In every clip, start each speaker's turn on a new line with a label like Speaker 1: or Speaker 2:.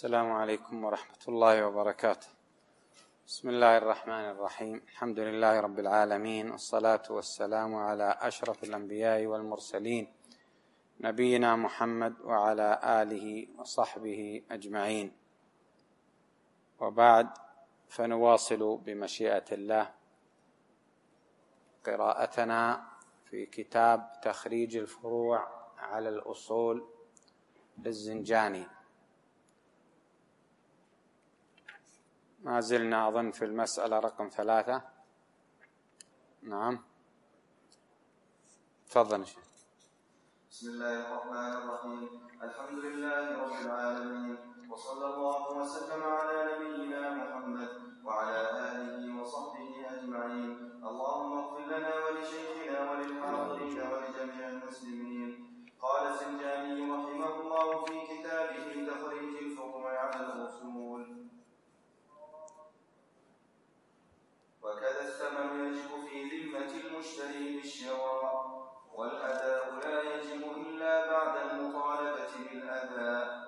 Speaker 1: السلام عليكم ورحمة الله وبركاته. بسم الله الرحمن الرحيم. الحمد لله رب العالمين، والصلاة والسلام على أشرف الأنبياء والمرسلين، نبينا محمد وعلى آله وصحبه أجمعين، وبعد، فنواصل بمشيئة الله قراءتنا في كتاب تخريج الفروع على الأصول للزنجاني. ما زلنا أظن في المسألة رقم 3. نعم، تفضل شيخ.
Speaker 2: بسم الله الرحمن الرحيم. الحمد لله رب العالمين، وصلى الله وسلم على نبينا محمد وعلى آله وصحبه أجمعين. اللهم اغفر لنا ولشيخنا وللحاضرين ولجميع المسلمين. قال الزنجاني رحمه الله في كتابه تخريج الفروع على الأصول: وكذا الثمن يجب في ذمة المشتري بالشراء، والأداء لا يجب إلا بعد المطالبة بالأداء.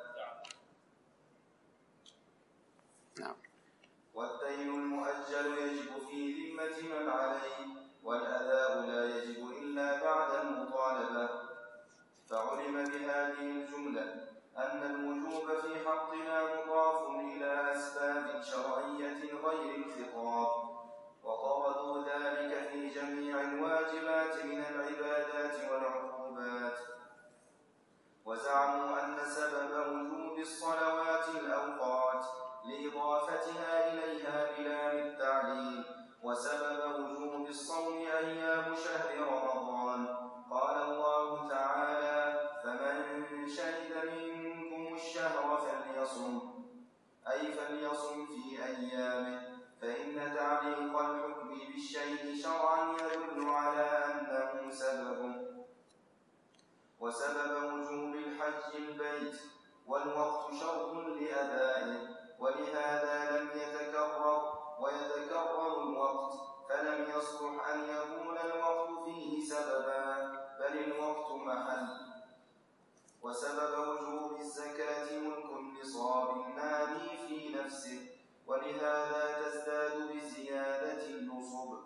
Speaker 2: والدين المؤجل يجب في ذمة من عليه، والأداء لا يجب إلا بعد المطالبة. فعلم بهذه الجملة أن الوجوب في حقنا مضاف إلى أسباب شرعية غير الخطاب، وطردوا ذلك في جميع الواجبات من العبادات والعقوبات. وزعموا أن سبب وجوب الصلوات الأوقات لإضافتها إليها بلام التعليل، وسبب وجوب الصوم أيام شهر رمضان. قال الله تعالى: فمن شهد منكم الشهر فليصم، أي فليصم في أيامه. فإن تعليق الحكم بالشيء شرعا يدل على أنه سبب. وسبب وجوب الحج البيت، والوقت شرط لأدائه، ولهذا لم يتكرر ويتكرر الوقت، فلم يصلح أن يكون الوقت فيه سببا، بل الوقت محل. وسبب وجوب الزكاة ملك النصاب النامي في نفسه، ولهذا تزداد بزيادة النصب.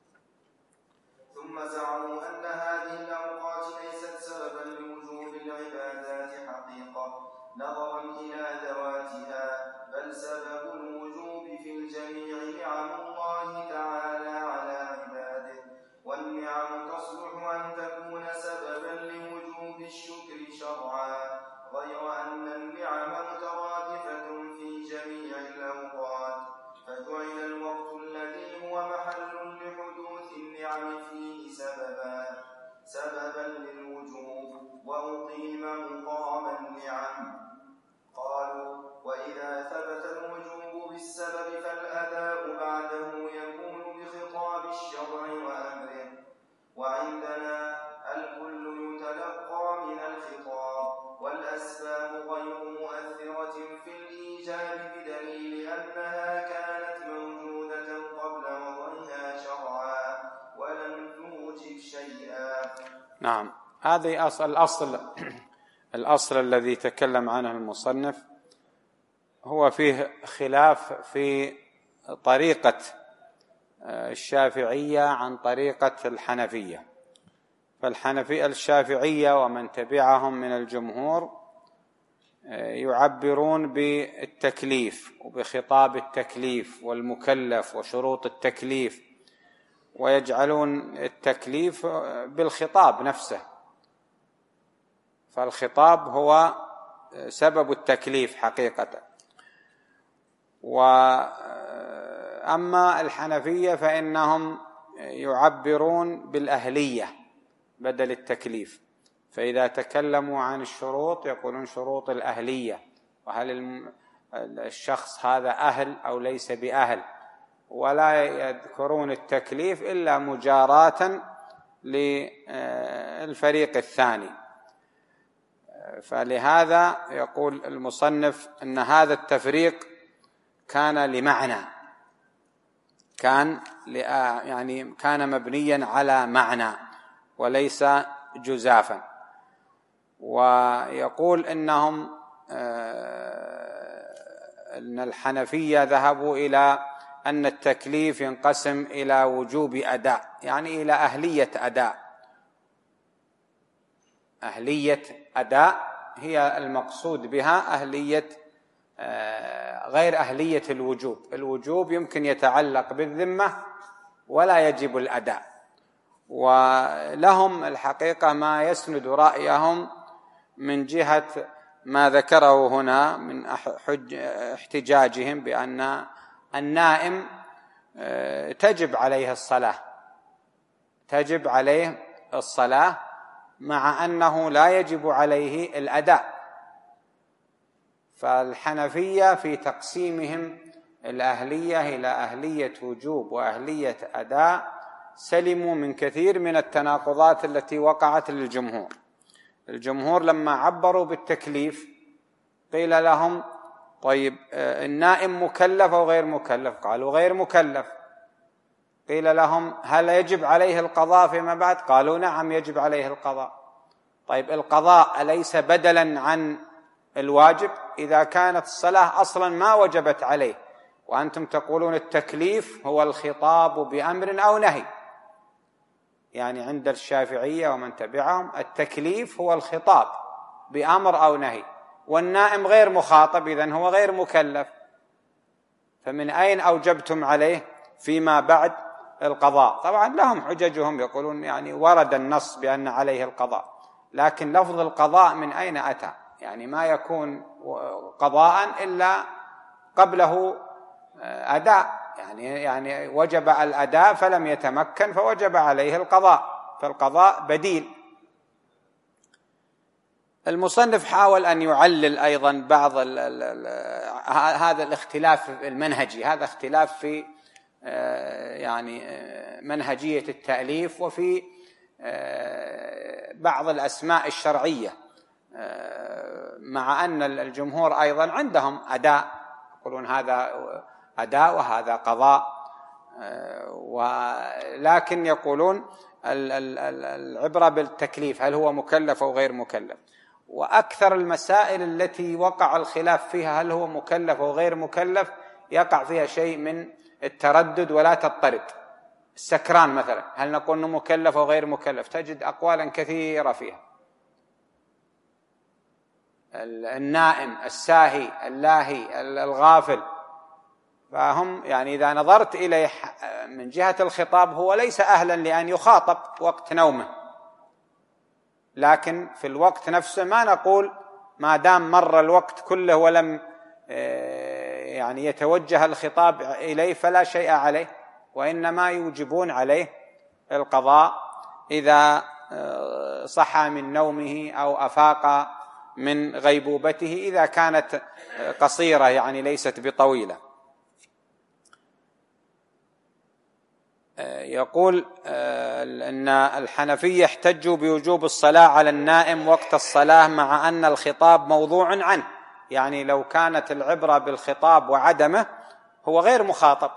Speaker 2: ثم زعموا أن هذه الأوقات ليست سببا لوجوب العبادات حقيقة نظرا إلى ذواتها، بل سبب الوجوب في الجميع نعم الله تعالى على عباده، والنعم تصلح أن تكون سببا لوجوب الشكر شرعا، غير أن النعم مترادفة في جميع الأوقات، فجعل الوقت الذي هو محل لحدوث النعم فيه سببا للوجوب، وأقيم مقام النعم. قالوا: وإذا ثبت الوجوب بالسبب فالأداء بعده يكون بخطاب الشرع وأمره، وعندنا الكل يتلقى من الخطاب، والأسباب غير مؤثرة في الإيجاب بدليل أنها كانت موجودة قبل وضعها شرعا ولم توجب شيئا.
Speaker 1: نعم، هذا الأصل الذي تكلم عنه المصنف، هو فيه خلاف في طريقة الشافعية عن طريقة الحنفية. الشافعية ومن تبعهم من الجمهور يعبرون بالتكليف وبخطاب التكليف والمكلف وشروط التكليف، ويجعلون التكليف بالخطاب نفسه، فالخطاب هو سبب التكليف حقيقة. وأما الحنفية فإنهم يعبرون بالأهلية بدل التكليف، فإذا تكلموا عن الشروط يقولون شروط الأهلية، وهل الشخص هذا أهل أو ليس بأهل، ولا يذكرون التكليف إلا مجاراة للفريق الثاني. فلهذا يقول المصنف أن هذا التفريق كان لمعنى، كان مبنيا على معنى وليس جزافا. ويقول إنهم أن الحنفية ذهبوا إلى أن التكليف ينقسم إلى وجوب أداء، يعني إلى أهلية أداء. أهلية أداء هي المقصود بها، أهلية غير أهلية الوجوب. الوجوب يمكن يتعلق بالذمة ولا يجب الأداء، ولهم الحقيقة ما يسند رأيهم من جهة ما ذكره هنا من احتجاجهم بأن النائم تجب عليه الصلاة، تجب عليه الصلاة مع أنه لا يجب عليه الأداء. فالحنفية في تقسيمهم الأهلية إلى أهلية وجوب وأهلية أداء سلموا من كثير من التناقضات التي وقعت للجمهور. الجمهور لما عبروا بالتكليف قيل لهم طيب النائم مكلف أو غير مكلف؟ قالوا غير مكلف. قيل لهم هل يجب عليه القضاء فيما بعد؟ قالوا نعم يجب عليه القضاء. طيب القضاء أليس بدلا عن الواجب؟ إذا كانت الصلاة أصلا ما وجبت عليه، وأنتم تقولون التكليف هو الخطاب بأمر أو نهي، يعني عند الشافعية ومن تبعهم التكليف هو الخطاب بأمر أو نهي، والنائم غير مخاطب، إذن هو غير مكلف، فمن أين أوجبتم عليه فيما بعد القضاء؟ طبعا لهم حججهم، يقولون يعني ورد النص بأن عليه القضاء، لكن لفظ القضاء من أين أتى؟ يعني ما يكون قضاء إلا قبله أداء، يعني وجب الأداء فلم يتمكن فوجب عليه القضاء، فالقضاء بديل. المصنف حاول أن يعلل أيضا بعض هذا الاختلاف المنهجي، هذا اختلاف في يعني منهجية التأليف وفي بعض الأسماء الشرعية، مع أن الجمهور أيضا عندهم أداء، يقولون هذا أداء وهذا قضاء، ولكن يقولون العبرة بالتكليف، هل هو مكلف أو غير مكلف. وأكثر المسائل التي وقع الخلاف فيها هل هو مكلف أو غير مكلف يقع فيها شيء من التردد ولا تضطرد. السكران مثلا هل نقول أنه مكلف أو غير مكلف؟ تجد أقوالا كثيرة فيها. النائم، الساهي، اللاهي، الغافل، فهم يعني إذا نظرت إليه من جهة الخطاب هو ليس أهلا لأن يخاطب وقت نومه، لكن في الوقت نفسه ما نقول ما دام مر الوقت كله ولم يعني يتوجه الخطاب إليه فلا شيء عليه، وإنما يوجبون عليه القضاء إذا صحى من نومه أو أفاق من غيبوبته إذا كانت قصيرة يعني ليست بطويلة. يقول أن الحنفية احتجوا بوجوب الصلاة على النائم وقت الصلاة مع أن الخطاب موضوع عنه، يعني لو كانت العبرة بالخطاب وعدمه هو غير مخاطب.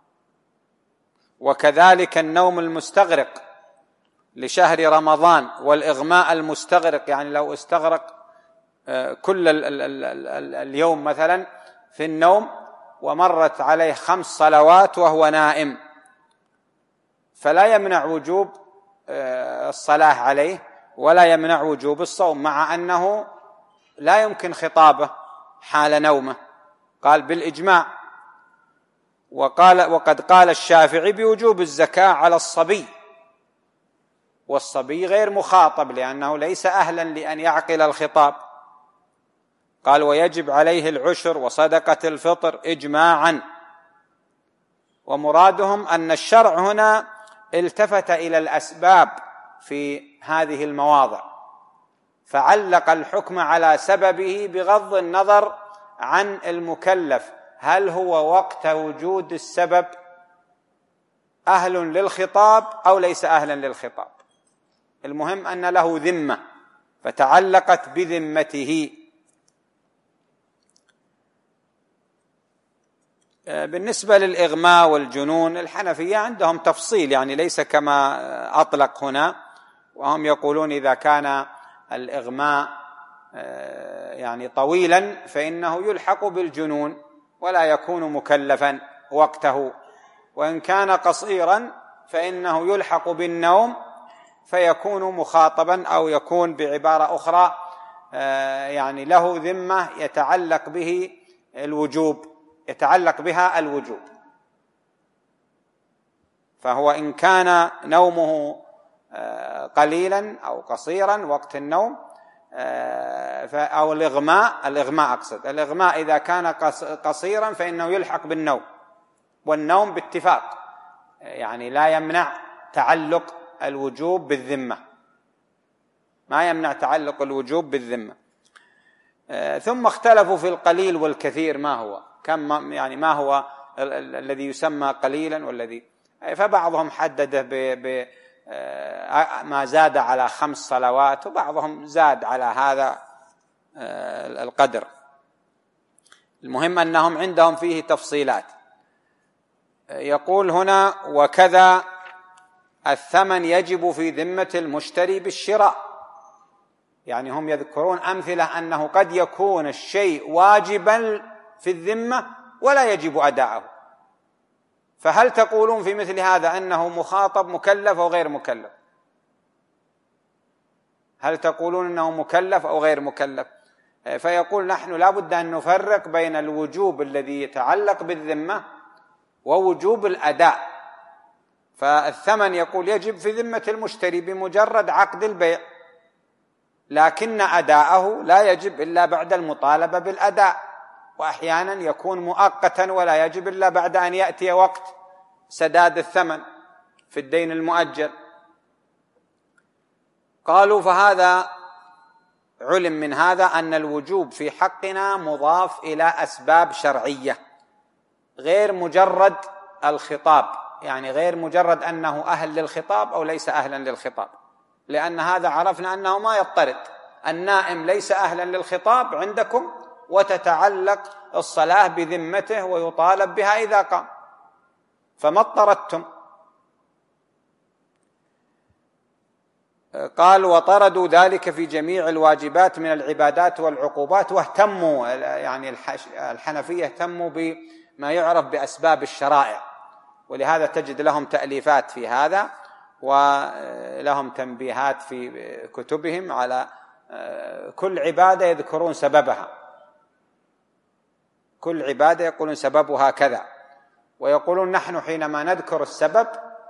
Speaker 1: وكذلك النوم المستغرق لشهر رمضان والإغماء المستغرق، يعني لو استغرق كل اليوم مثلا في النوم ومرت عليه 5 صلوات وهو نائم، فلا يمنع وجوب الصلاة عليه ولا يمنع وجوب الصوم، مع أنه لا يمكن خطابه حال نومه. قال بالإجماع. وقد قال الشافعي بوجوب الزكاة على الصبي، والصبي غير مخاطب لأنه ليس أهلا لأن يعقل الخطاب. قال ويجب عليه العشر وصدقة الفطر إجماعا. ومرادهم أن الشرع هنا التفت إلى الأسباب في هذه المواضع فعلق الحكم على سببه بغض النظر عن المكلف، هل هو وقت وجود السبب أهل للخطاب أو ليس أهلا للخطاب. المهم أن له ذمة فتعلقت بذمته. بالنسبة للإغماء والجنون الحنفية عندهم تفصيل، يعني ليس كما أطلق هنا، وهم يقولون إذا كان الإغماء يعني طويلا فإنه يلحق بالجنون، ولا يكون مكلفا وقته، وإن كان قصيرا فإنه يلحق بالنوم فيكون مخاطبا، أو يكون بعبارة أخرى يعني له ذمة يتعلق به الوجوب، يتعلق بها الوجوب. فهو إن كان نومه قليلا أو قصيرا وقت النوم، أو الإغماء أقصد، الإغماء إذا كان قصيرا فإنه يلحق بالنوم، والنوم باتفاق يعني لا يمنع تعلق الوجوب بالذمة، ما يمنع تعلق الوجوب بالذمة. ثم اختلفوا في القليل والكثير، ما هو كم يعني ما هو الذي يسمى قليلا والذي، فبعضهم حدده ما زاد على 5 صلوات، وبعضهم زاد على هذا القدر. المهم أنهم عندهم فيه تفصيلات. يقول هنا: وكذا الثمن يجب في ذمة المشتري بالشراء. يعني هم يذكرون أمثلة أنه قد يكون الشيء واجبا في الذمة ولا يجب أداءه، فهل تقولون في مثل هذا أنه مخاطب مكلف أو غير مكلف؟ هل تقولون أنه مكلف أو غير مكلف؟ فيقول: نحن لا بد أن نفرق بين الوجوب الذي يتعلق بالذمة ووجوب الأداء. فالثمن يقول يجب في ذمة المشتري بمجرد عقد البيع، لكن أداءه لا يجب إلا بعد المطالبة بالأداء، وأحيانا يكون مؤقتا ولا يجب إلا بعد أن يأتي وقت سداد الثمن في الدين المؤجل. قالوا: فهذا علم من هذا أن الوجوب في حقنا مضاف إلى أسباب شرعية غير مجرد الخطاب، يعني غير مجرد أنه أهل للخطاب أو ليس أهلا للخطاب، لأن هذا عرفنا أنه ما يضطرد. النائم ليس أهلا للخطاب عندكم، وتتعلق الصلاة بذمته ويطالب بها إذا قام، فما اضطردتم. قال: وطردوا ذلك في جميع الواجبات من العبادات والعقوبات، واهتموا يعني الحنفية اهتموا بما يعرف بأسباب الشرائع، ولهذا تجد لهم تأليفات في هذا، ولهم تنبيهات في كتبهم على كل عبادة يذكرون سببها، كل عبادة يقولون سببها كذا، ويقولون نحن حينما نذكر السبب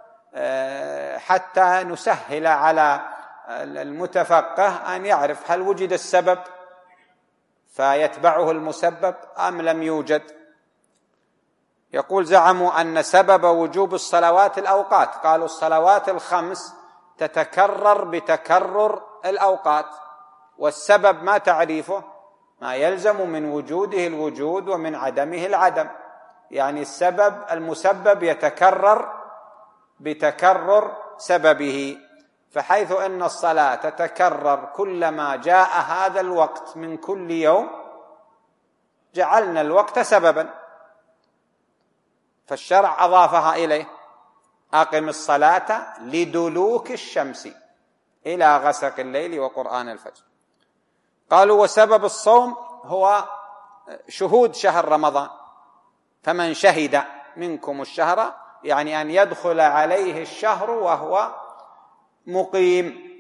Speaker 1: حتى نسهل على المتفقه أن يعرف هل وجد السبب فيتبعه المسبب أم لم يوجد. يقول: زعموا أن سبب وجوب الصلوات الأوقات، قالوا الصلوات الخمس تتكرر بتكرر الأوقات، والسبب ما تعريفه؟ ما يلزم من وجوده الوجود ومن عدمه العدم، يعني السبب المسبب يتكرر بتكرر سببه، فحيث أن الصلاة تتكرر كلما جاء هذا الوقت من كل يوم جعلنا الوقت سببا، فالشرع أضافها إليه: أقم الصلاة لدلوك الشمس إلى غسق الليل وقرآن الفجر. قالوا: وسبب الصوم هو شهود شهر رمضان، فمن شهد منكم الشهر، يعني أن يدخل عليه الشهر وهو مقيم.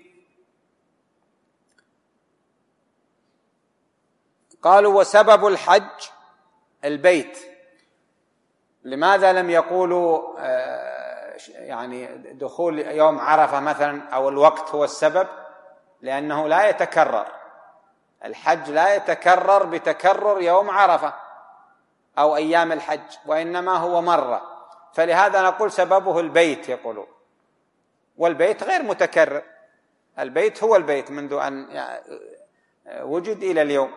Speaker 1: قالوا: وسبب الحج البيت. لماذا لم يقولوا يعني دخول يوم عرفة مثلا أو الوقت هو السبب؟ لأنه لا يتكرر، الحج لا يتكرر بتكرر يوم عرفة أو أيام الحج، وإنما هو مرة، فلهذا نقول سببه البيت. يقولون والبيت غير متكرر، البيت هو البيت منذ أن وجد إلى اليوم.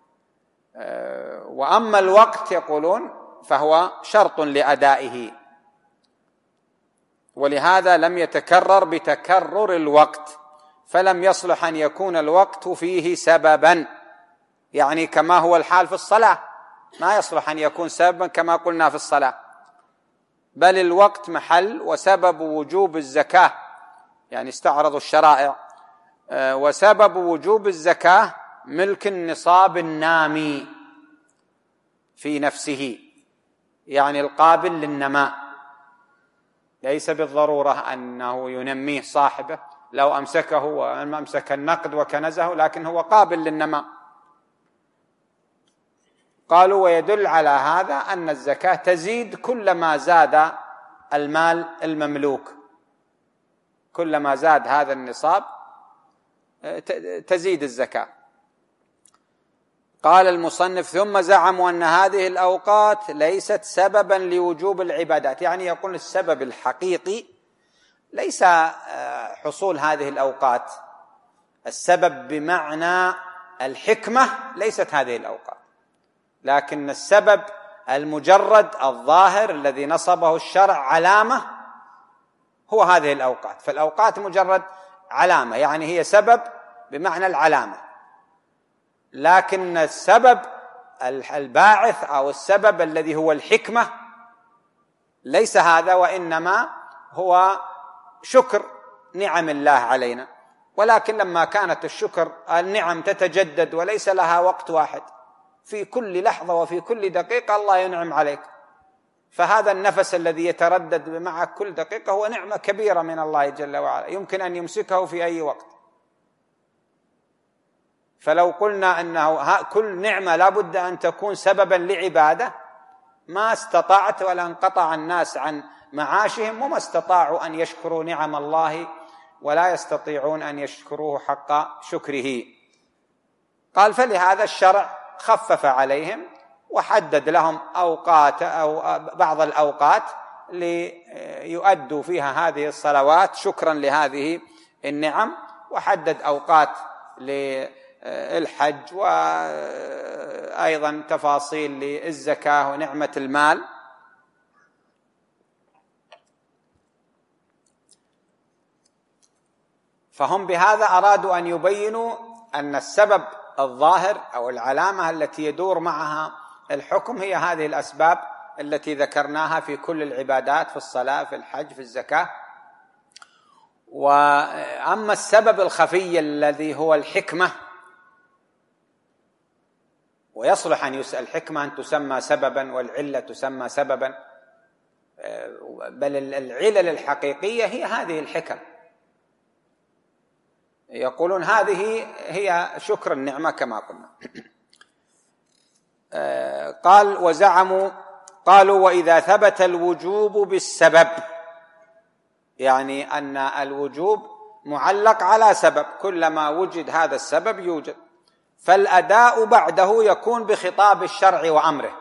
Speaker 1: وأما الوقت يقولون فهو شرط لأدائه، ولهذا لم يتكرر بتكرر الوقت، فلم يصلح أن يكون الوقت فيه سببا، يعني كما هو الحال في الصلاة، ما يصلح أن يكون سببا كما قلنا في الصلاة، بل الوقت محل وسبب وجوب الزكاة، يعني استعرضوا الشرائع، وسبب وجوب الزكاة ملك النصاب النامي في نفسه، يعني القابل للنماء، ليس بالضرورة أنه ينميه صاحبه لو أمسكه وأمسك النقد وكنزه، لكن هو قابل للنماء. قالوا ويدل على هذا أن الزكاة تزيد كلما زاد المال المملوك، كلما زاد هذا النصاب تزيد الزكاة. قال المصنف ثم زعموا أن هذه الأوقات ليست سببا لوجوب العبادات، يعني يقول السبب الحقيقي ليس حصول هذه الأوقات، السبب بمعنى الحكمة ليست هذه الأوقات، لكن السبب المجرد الظاهر الذي نصبه الشرع علامة هو هذه الأوقات. فالأوقات مجرد علامة، يعني هي سبب بمعنى العلامة، لكن السبب الباعث أو السبب الذي هو الحكمة ليس هذا، وإنما هو شكر نعم الله علينا. ولكن لما كانت النعم تتجدد وليس لها وقت واحد، في كل لحظة وفي كل دقيقة الله ينعم عليك، فهذا النفس الذي يتردد معك كل دقيقة هو نعمة كبيرة من الله جل وعلا، يمكن أن يمسكه في أي وقت. فلو قلنا أنه كل نعمة لا بد أن تكون سببا لعبادة ما استطعت، ولا انقطع الناس عن معاشهم وما استطاعوا أن يشكروا نعم الله، ولا يستطيعون أن يشكروه حق شكره. قال فلهذا الشرع خفف عليهم وحدد لهم أوقات أو بعض الأوقات ليؤدوا فيها هذه الصلوات شكرا لهذه النعم، وحدد أوقات للحج وأيضا تفاصيل للزكاة ونعمة المال. فهم بهذا أرادوا أن يبينوا أن السبب الظاهر أو العلامة التي يدور معها الحكم هي هذه الأسباب التي ذكرناها في كل العبادات، في الصلاة، في الحج، في الزكاة. وأما السبب الخفي الذي هو الحكمة، ويصلح أن يسأل الحكمة أن تسمى سببا والعلة تسمى سببا، بل العلل الحقيقية هي هذه الحكم. يقولون هذه هي شكر النعمة كما قلنا. قال وزعموا قالوا وإذا ثبت الوجوب بالسبب، يعني أن الوجوب معلق على سبب، كلما وجد هذا السبب يوجد، فالأداء بعده يكون بخطاب الشرع وأمره،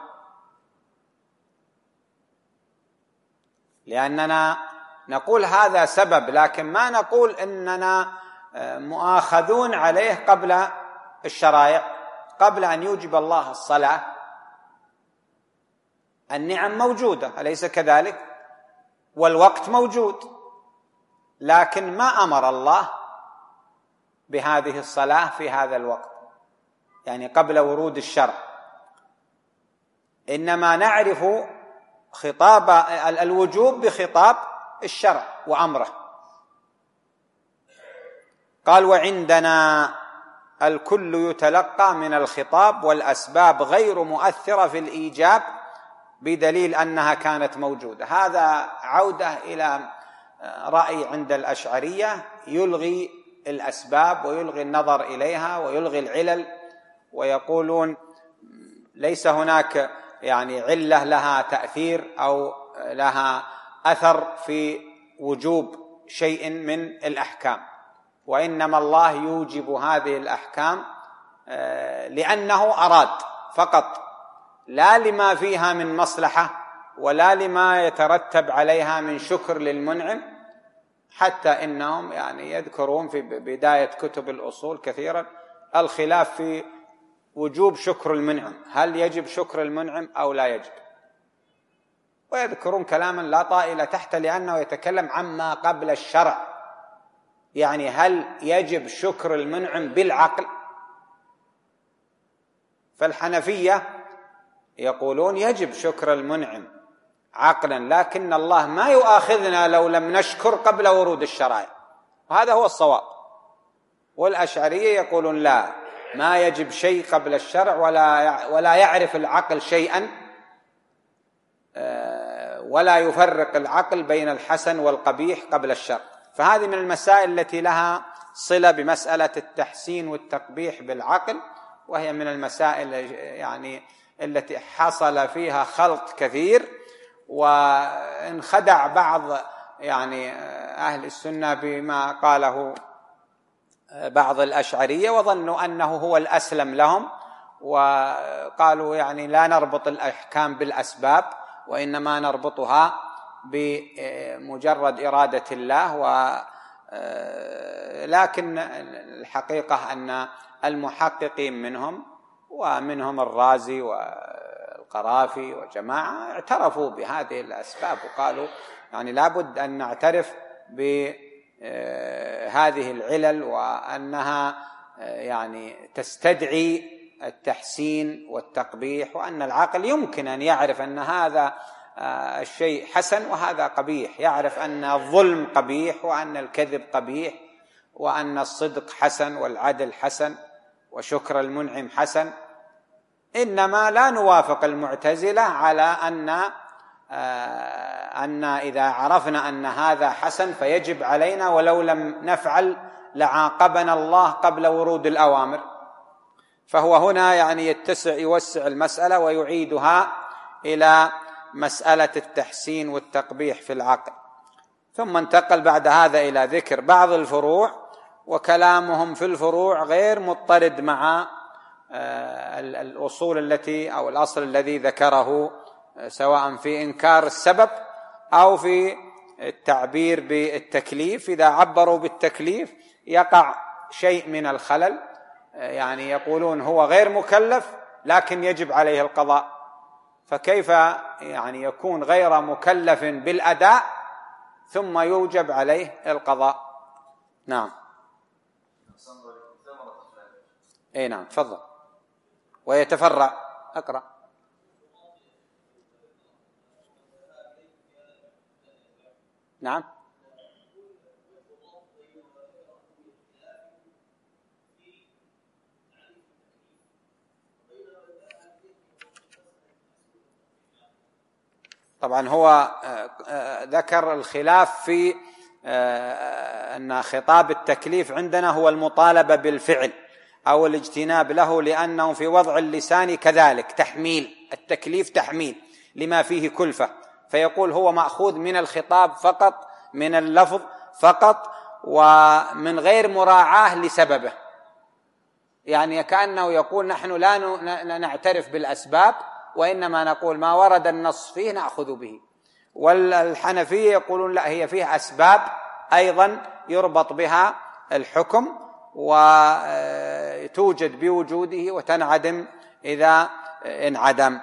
Speaker 1: لأننا نقول هذا سبب لكن ما نقول إننا مؤاخذون عليه قبل الشرائع. قبل أن يوجب الله الصلاة النعم موجودة أليس كذلك؟ والوقت موجود، لكن ما أمر الله بهذه الصلاة في هذا الوقت، يعني قبل ورود الشرع، إنما نعرف خطاب الوجوب بخطاب الشرع وأمره. قال وعندنا الكل يتلقى من الخطاب والأسباب غير مؤثرة في الإيجاب بدليل أنها كانت موجودة. هذا عودة إلى رأي عند الأشعرية يلغي الأسباب ويلغي النظر إليها ويلغي العلل، ويقولون ليس هناك يعني علة لها تأثير أو لها أثر في وجوب شيء من الأحكام، وإنما الله يوجب هذه الأحكام لأنه أراد فقط، لا لما فيها من مصلحة ولا لما يترتب عليها من شكر للمنعم. حتى إنهم يعني يذكرون في بداية كتب الأصول كثيرا الخلاف في وجوب شكر المنعم، هل يجب شكر المنعم أو لا يجب، ويذكرون كلاما لا طائل تحت لأنه يتكلم عما قبل الشرع، يعني هل يجب شكر المنعم بالعقل؟ فالحنفية يقولون يجب شكر المنعم عقلا، لكن الله ما يؤاخذنا لو لم نشكر قبل ورود الشرائع، وهذا هو الصواب. والأشعرية يقولون لا، ما يجب شيء قبل الشرع ولا يعرف العقل شيئا ولا يفرق العقل بين الحسن والقبيح قبل الشر. فهذه من المسائل التي لها صلة بمسألة التحسين والتقبيح بالعقل، وهي من المسائل يعني التي حصل فيها خلط كثير، وانخدع بعض يعني أهل السنة بما قاله بعض الأشعرية، وظنوا أنه هو الأسلم لهم، وقالوا يعني لا نربط الأحكام بالأسباب، وإنما نربطها بمجرد إرادة الله. لكن الحقيقة أن المحققين ومنهم الرازي والقرافي وجماعة اعترفوا بهذه الأسباب، وقالوا يعني لابد أن نعترف بهذه العلل، وأنها يعني تستدعي التحسين والتقبيح، وأن العقل يمكن أن يعرف أن هذا الشيء حسن وهذا قبيح، يعرف أن الظلم قبيح وأن الكذب قبيح، وأن الصدق حسن والعدل حسن وشكر المنعم حسن. إنما لا نوافق المعتزلة على أن إذا عرفنا أن هذا حسن فيجب علينا، ولو لم نفعل لعاقبنا الله قبل ورود الأوامر. فهو هنا يعني يوسع المسألة ويعيدها إلى مسألة التحسين والتقبيح في العقل. ثم انتقل بعد هذا إلى ذكر بعض الفروع، وكلامهم في الفروع غير مضطرد مع الأصول أو الأصل الذي ذكره، سواء في إنكار السبب أو في التعبير بالتكليف. إذا عبروا بالتكليف يقع شيء من الخلل، يعني يقولون هو غير مكلف لكن يجب عليه القضاء، فكيف يعني يكون غير مكلف بالأداء ثم يوجب عليه القضاء؟ نعم. اي نعم، تفضل. ويتفرع، اقرأ. نعم. طبعا هو ذكر الخلاف في أن خطاب التكليف عندنا هو المطالبة بالفعل أو الاجتناب له، لأنه في وضع اللسان كذلك تحميل، التكليف تحميل لما فيه كلفة، فيقول هو مأخوذ من الخطاب فقط، من اللفظ فقط، ومن غير مراعاة لسببه. يعني كأنه يقول نحن لا نعترف بالأسباب، وإنما نقول ما ورد النص فيه نأخذ به. والحنفية يقولون لا، هي فيه أسباب أيضا يربط بها الحكم، وتوجد بوجوده وتنعدم إذا انعدم.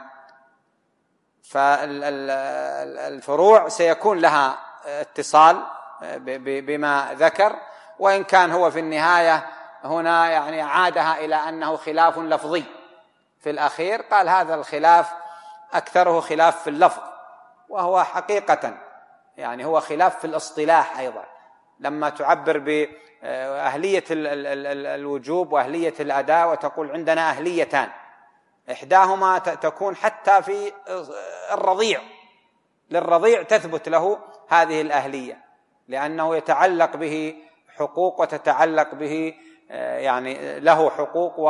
Speaker 1: فالفروع سيكون لها اتصال بما ذكر، وإن كان هو في النهاية هنا يعني عادها إلى أنه خلاف لفظي في الأخير. قال هذا الخلاف أكثره خلاف في اللفظ، وهو حقيقة يعني هو خلاف في الاصطلاح أيضا. لما تعبر بأهلية الوجوب وأهلية الأداء وتقول عندنا أهليتان، إحداهما تكون حتى في الرضيع، للرضيع تثبت له هذه الأهلية، لأنه يتعلق به حقوق وتتعلق به يعني له حقوق،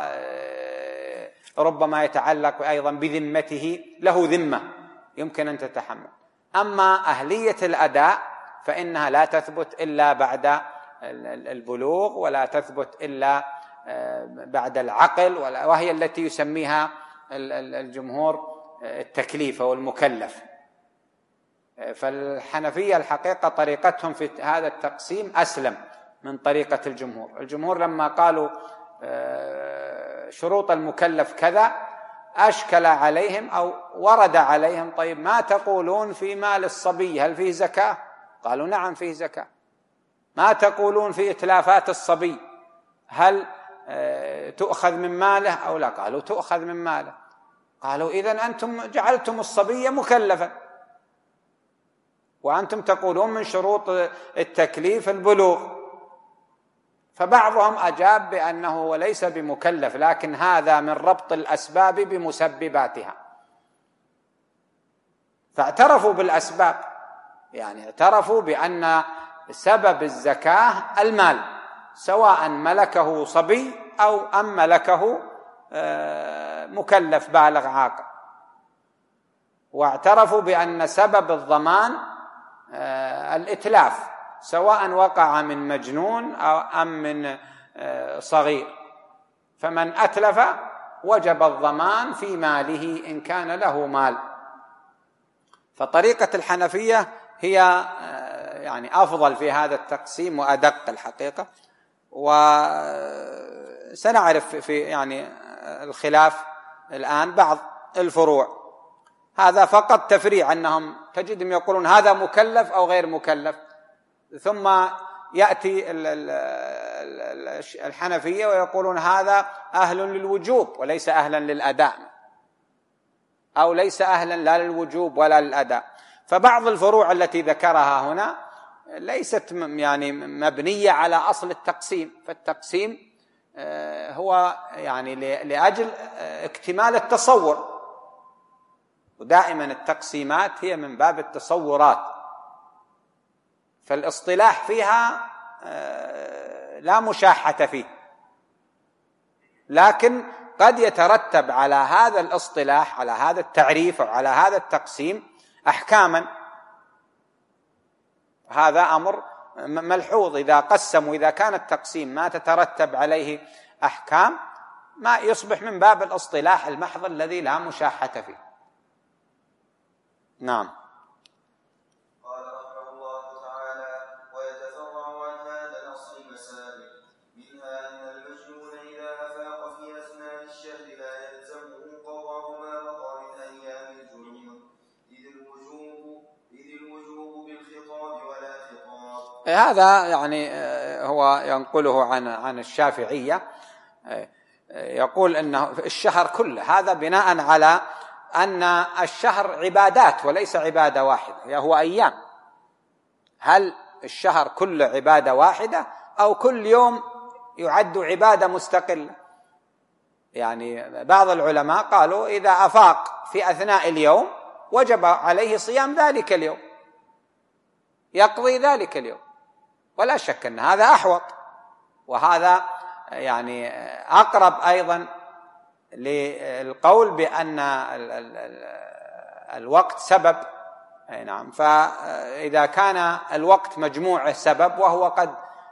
Speaker 1: وربما يتعلق أيضا بذمته، له ذمة يمكن أن تتحمل. أما أهلية الأداء فإنها لا تثبت إلا بعد البلوغ، ولا تثبت إلا بعد العقل، وهي التي يسميها الجمهور التكليف أو المكلف. فالحنفية الحقيقة طريقتهم في هذا التقسيم أسلم من طريقة الجمهور. الجمهور لما قالوا شروط المكلف كذا أشكل عليهم أو ورد عليهم، طيب ما تقولون في مال الصبي، هل فيه زكاة؟ قالوا نعم فيه زكاة. ما تقولون في إتلافات الصبي، هل تؤخذ من ماله أو لا؟ قالوا تؤخذ من ماله. قالوا إذن أنتم جعلتم الصبي مكلفا، وأنتم تقولون من شروط التكليف البلوغ. فبعضهم أجاب بأنه وليس بمكلف، لكن هذا من ربط الأسباب بمسبباتها. فاعترفوا بالأسباب، يعني اعترفوا بأن سبب الزكاة المال، سواء ملكه صبي أو أم ملكه مكلف بالغ عاقل، واعترفوا بأن سبب الضمان الإتلاف، سواء وقع من مجنون أو أم من صغير، فمن أتلف وجب الضمان في ماله إن كان له مال. فطريقة الحنفية هي يعني أفضل في هذا التقسيم وأدق الحقيقة، وسنعرف في يعني الخلاف الآن بعض الفروع. هذا فقط تفريع، أنهم تجدهم يقولون هذا مكلف أو غير مكلف، ثم يأتي الحنفية ويقولون هذا أهل للوجوب وليس أهلا للأداء، أو ليس أهلا لا للوجوب ولا للأداء. فبعض الفروع التي ذكرها هنا ليست يعني مبنية على أصل التقسيم، فالتقسيم هو يعني لأجل اكتمال التصور، ودائما التقسيمات هي من باب التصورات، فالاصطلاح فيها لا مشاحة فيه، لكن قد يترتب على هذا الاصطلاح، على هذا التعريف أو على هذا التقسيم أحكاما. هذا أمر ملحوظ، إذا قسموا، إذا كان التقسيم ما تترتب عليه أحكام، ما يصبح من باب الاصطلاح المحض الذي لا مشاحة فيه. نعم.
Speaker 2: قال رحمه الله تعالى: ويتفرع عن هذا الأصل مسائل، منها أن المجنون إذا أفاق في أثناء الشهر لا يلزمه قضاء ما بقى من أيام الجنون، إذ الوجوب بالخطاب ولا خطاب.
Speaker 1: هذا يعني هو ينقله عن الشافعية، يقول أنه الشهر كله، هذا بناء على أن الشهر عبادات وليس عبادة واحدة، هو أيام. هل الشهر كله عبادة واحدة أو كل يوم يعد عبادة مستقلة؟ يعني بعض العلماء قالوا إذا أفاق في أثناء اليوم وجب عليه صيام ذلك اليوم، يقضي ذلك اليوم، ولا شك أن هذا أحوط، وهذا يعني أقرب أيضا للقول بأن الوقت سبب. نعم. فإذا كان الوقت مجموع سبب، وهو قد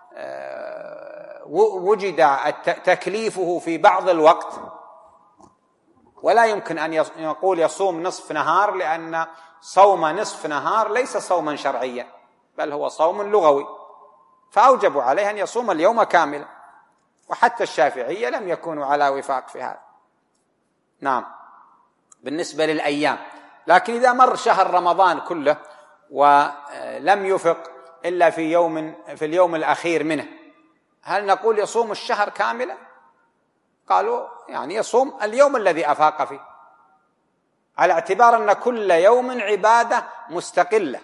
Speaker 1: وجد تكليفه في بعض الوقت، ولا يمكن أن يقول يصوم نصف نهار، لأن صوم نصف نهار ليس صوما شرعيا، بل هو صوم لغوي، فأوجبوا عليه أن يصوم اليوم كاملا، وحتى الشافعية لم يكونوا على وفاق في هذا. نعم، بالنسبة للأيام. لكن إذا مر شهر رمضان كله ولم يفق إلا في اليوم الأخير منه، هل نقول يصوم الشهر كاملا؟ قالوا يعني يصوم اليوم الذي أفاق فيه، على اعتبار أن كل يوم عبادة مستقلة.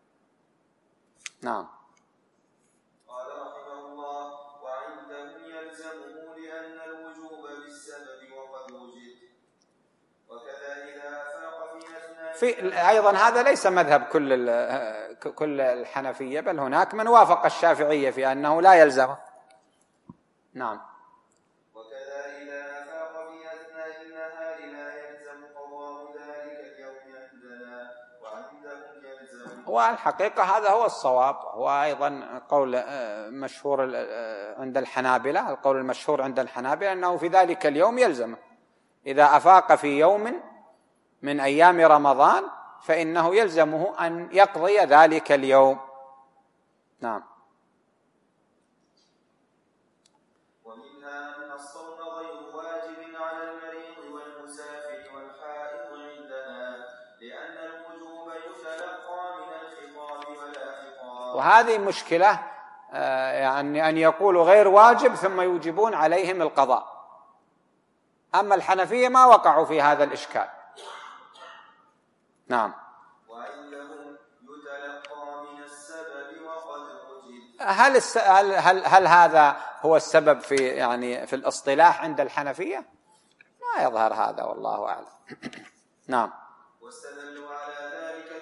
Speaker 1: نعم.
Speaker 2: قال رحمه الله: وعندهم يلزمه لأن الوجوب بالسبب وقد وجد، وكذا إذا أفاق في أثناء
Speaker 1: أيضا هذا ليس مذهب كل الحنفية، بل هناك من وافق الشافعية في أنه لا يلزمه. نعم.
Speaker 2: وكذا إذا أفاق في أثناء النهار لا يلزم قضاء ذلك اليوم عندنا، وعندهم يلزم.
Speaker 1: والحقيقة هذا هو الصواب، وأيضا قول مشهور عند الحنابلة، القول المشهور عند الحنابلة أنه في ذلك اليوم يلزمه، إذا أفاق في يوم من أيام رمضان فإنه يلزمه أن يقضي ذلك اليوم. نعم.
Speaker 2: ومنها أن الصوم غير واجب على المريض والمسافر والحائض عندنا، لأن الوجوب يتلقى من الخطاب ولا خطاب.
Speaker 1: وهذه مشكلة، يعني أن يقولوا غير واجب ثم يوجبون عليهم القضاء. أما الحنفية ما وقعوا في هذا الإشكال. نعم.
Speaker 2: وعندهم يتلقى من السبب وقد وجد.
Speaker 1: هل هذا هو السبب في الاصطلاح عند الحنفية؟ ما يظهر هذا، والله أعلم. نعم.
Speaker 2: واستدلوا على ذلك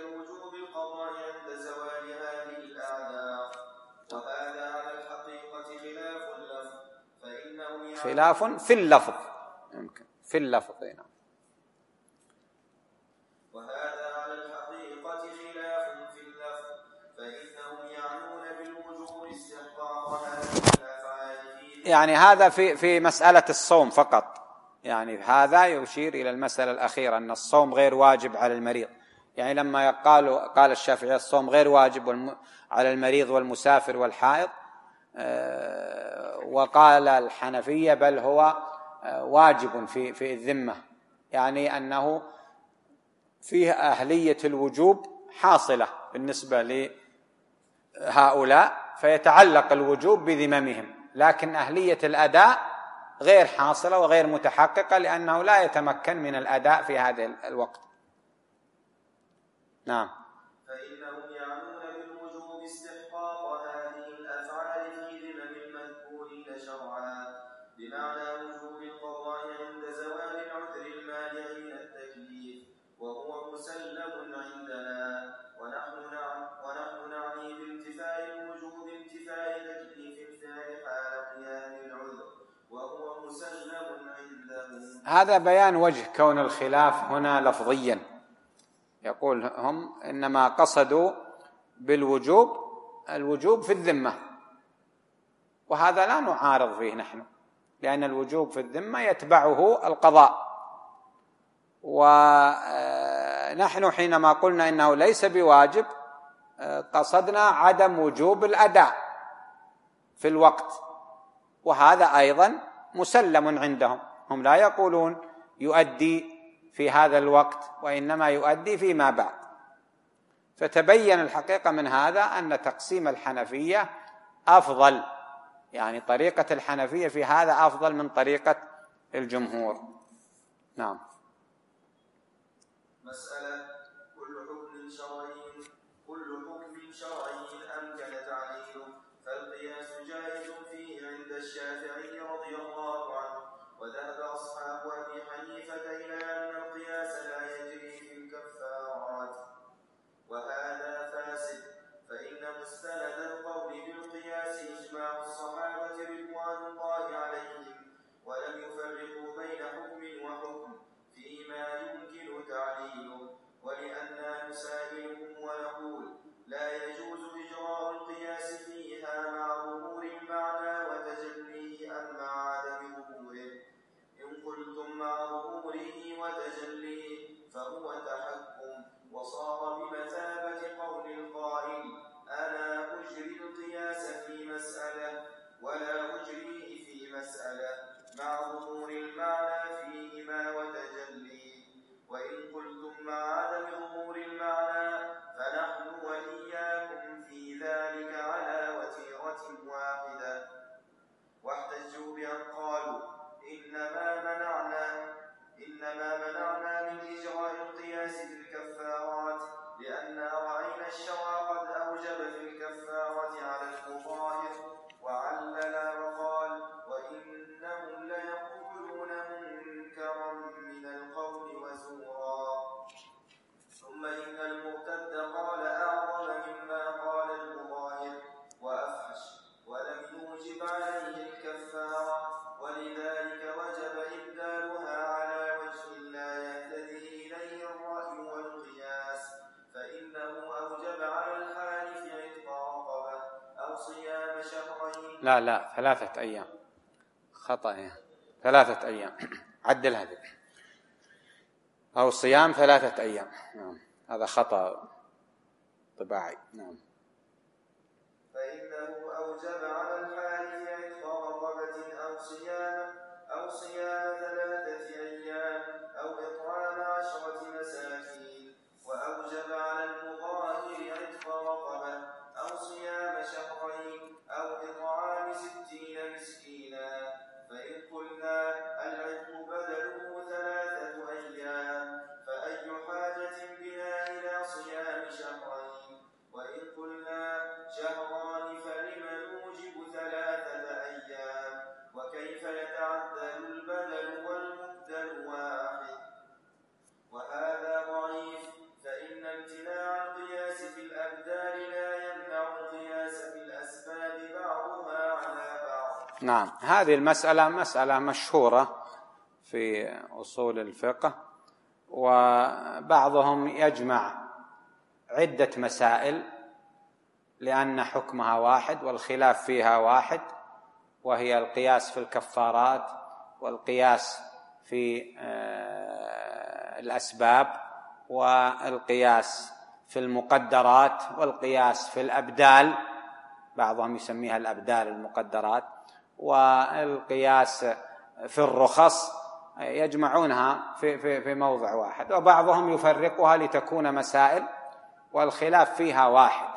Speaker 1: خلاف في اللفظ، يمكن في اللفظ. نعم.
Speaker 2: وهذا على الحقيقة خلاف في اللفظ، فإنهم يعنون بالوجوب استحقاق هذه الأفعال
Speaker 1: يعني هذا في مسألة الصوم فقط، يعني هذا يشير إلى المسألة الأخيرة أن الصوم غير واجب على المريض. يعني لما قال الشافعي الصوم غير واجب على المريض والمسافر والحائض، وقال الحنفية بل هو واجب في الذمة، يعني أنه فيه أهلية الوجوب حاصلة بالنسبة لهؤلاء، فيتعلق الوجوب بذممهم، لكن أهلية الأداء غير حاصلة وغير متحققة، لأنه لا يتمكن من الأداء في هذا الوقت. نعم.
Speaker 2: فإنهم يعنون بالوجوب استحقاق هذه الأفعال في ذمم المذكورين شرعا، بمعنى وجوب القضاء عند زوال العذر المانع من التكليف، وهو مسلم عندنا، ونحن نعني بانتفاء الوجوب انتفاء تكليف الفعل حال قيام العذر، وهو مسلم عندهم.
Speaker 1: هذا بيان وجه كون الخلاف هنا لفظيا. يقول هم إنما قصدوا بالوجوب الوجوب في الذمة، وهذا لا نعارض فيه نحن، لأن الوجوب في الذمة يتبعه القضاء، ونحن حينما قلنا إنه ليس بواجب قصدنا عدم وجوب الأداء في الوقت، وهذا أيضا مسلم عندهم. هم لا يقولون يؤدي في هذا الوقت، وإنما يؤدي فيما بعد. فتبين الحقيقة من هذا أن تقسيم الحنفية أفضل، يعني طريقة الحنفية في هذا أفضل من طريقة الجمهور. نعم.
Speaker 2: مسألة: كل حكم شرعي أمكن تعليله فالقياس جائز فيه عند الشافعي رضي الله عنه، وذهب أصحاب أبي حنيفة إلى أن القياس لا يجري في الكفارات، وهذا فاسد، فإن مستند القول بالقياس إجماع الصحابة رضوان الله عليهم، ولم يفرقوا بين حكم وحكم فيما يمكن تعليله. ولأننا نسائلهم ونقول لا يجوز إجراء القياس فيها مع ظهور المعنى وتجليه أم مع عدم ظهوره. إن قلتم مع ظهوره وتجليه فهو تحكم، وصار بمثابة قول القائل: أنا أجري القياس في مسألة ولا أجريه في مسألة مع ظهور المعنى فيهما وتجليه. وإن قلتم مع عدم ظهور المعنى فنحن وإياكم في ذلك على وتيرة واحدة. واحتجوا بأن قالوا إنما منعنا من إجراء القياس في الكفارات لأننا رأينا الشرع قد أوجب في الكفارة على المظاهر، وعلل وقال: وإنهم ليقولون منكرا من القول وزورا. ثم إن المرتد قال أعظم مما قال المظاهر وأفحش، ولم يوجب عليه الكفارة، ولذلك وجب إبدالها على وجه لا يهتدي إليه الرأي والقياس، فإنه أوجب على الحالف عتق رقبة أو صيام شهرين.
Speaker 1: لا 3 أيام، خطأ، 3 أيام، عدل هذه، أو صيام 3 أيام. نعم، هذا خطأ طباعي. نعم.
Speaker 2: فإنه أوجب على الحالف عتق رقبة أو صيام 3 أيام أو إطعام 10 مساكين، وأوجب على المظاهر عتق رقبة أو صيام شهرين أو إطعام 60 مسكينا. فإن قلنا العتق بدله 3 أيام فأي حاجة بنا إلى صيام شهرين؟ وإن قلنا شهران فلم نوجب 3 أيام؟ وكيف يتعدل البدل والمضاف
Speaker 1: نعم، هذه المسألة مسألة مشهورة في أصول الفقه، وبعضهم يجمع عدة مسائل لأن حكمها واحد والخلاف فيها واحد، وهي القياس في الكفارات، والقياس في الأسباب، والقياس في المقدرات، والقياس في الأبدال، بعضهم يسميها الأبدال المقدرات، والقياس في الرخص، يجمعونها في موضع واحد، وبعضهم يفرقها لتكون مسائل والخلاف فيها واحد.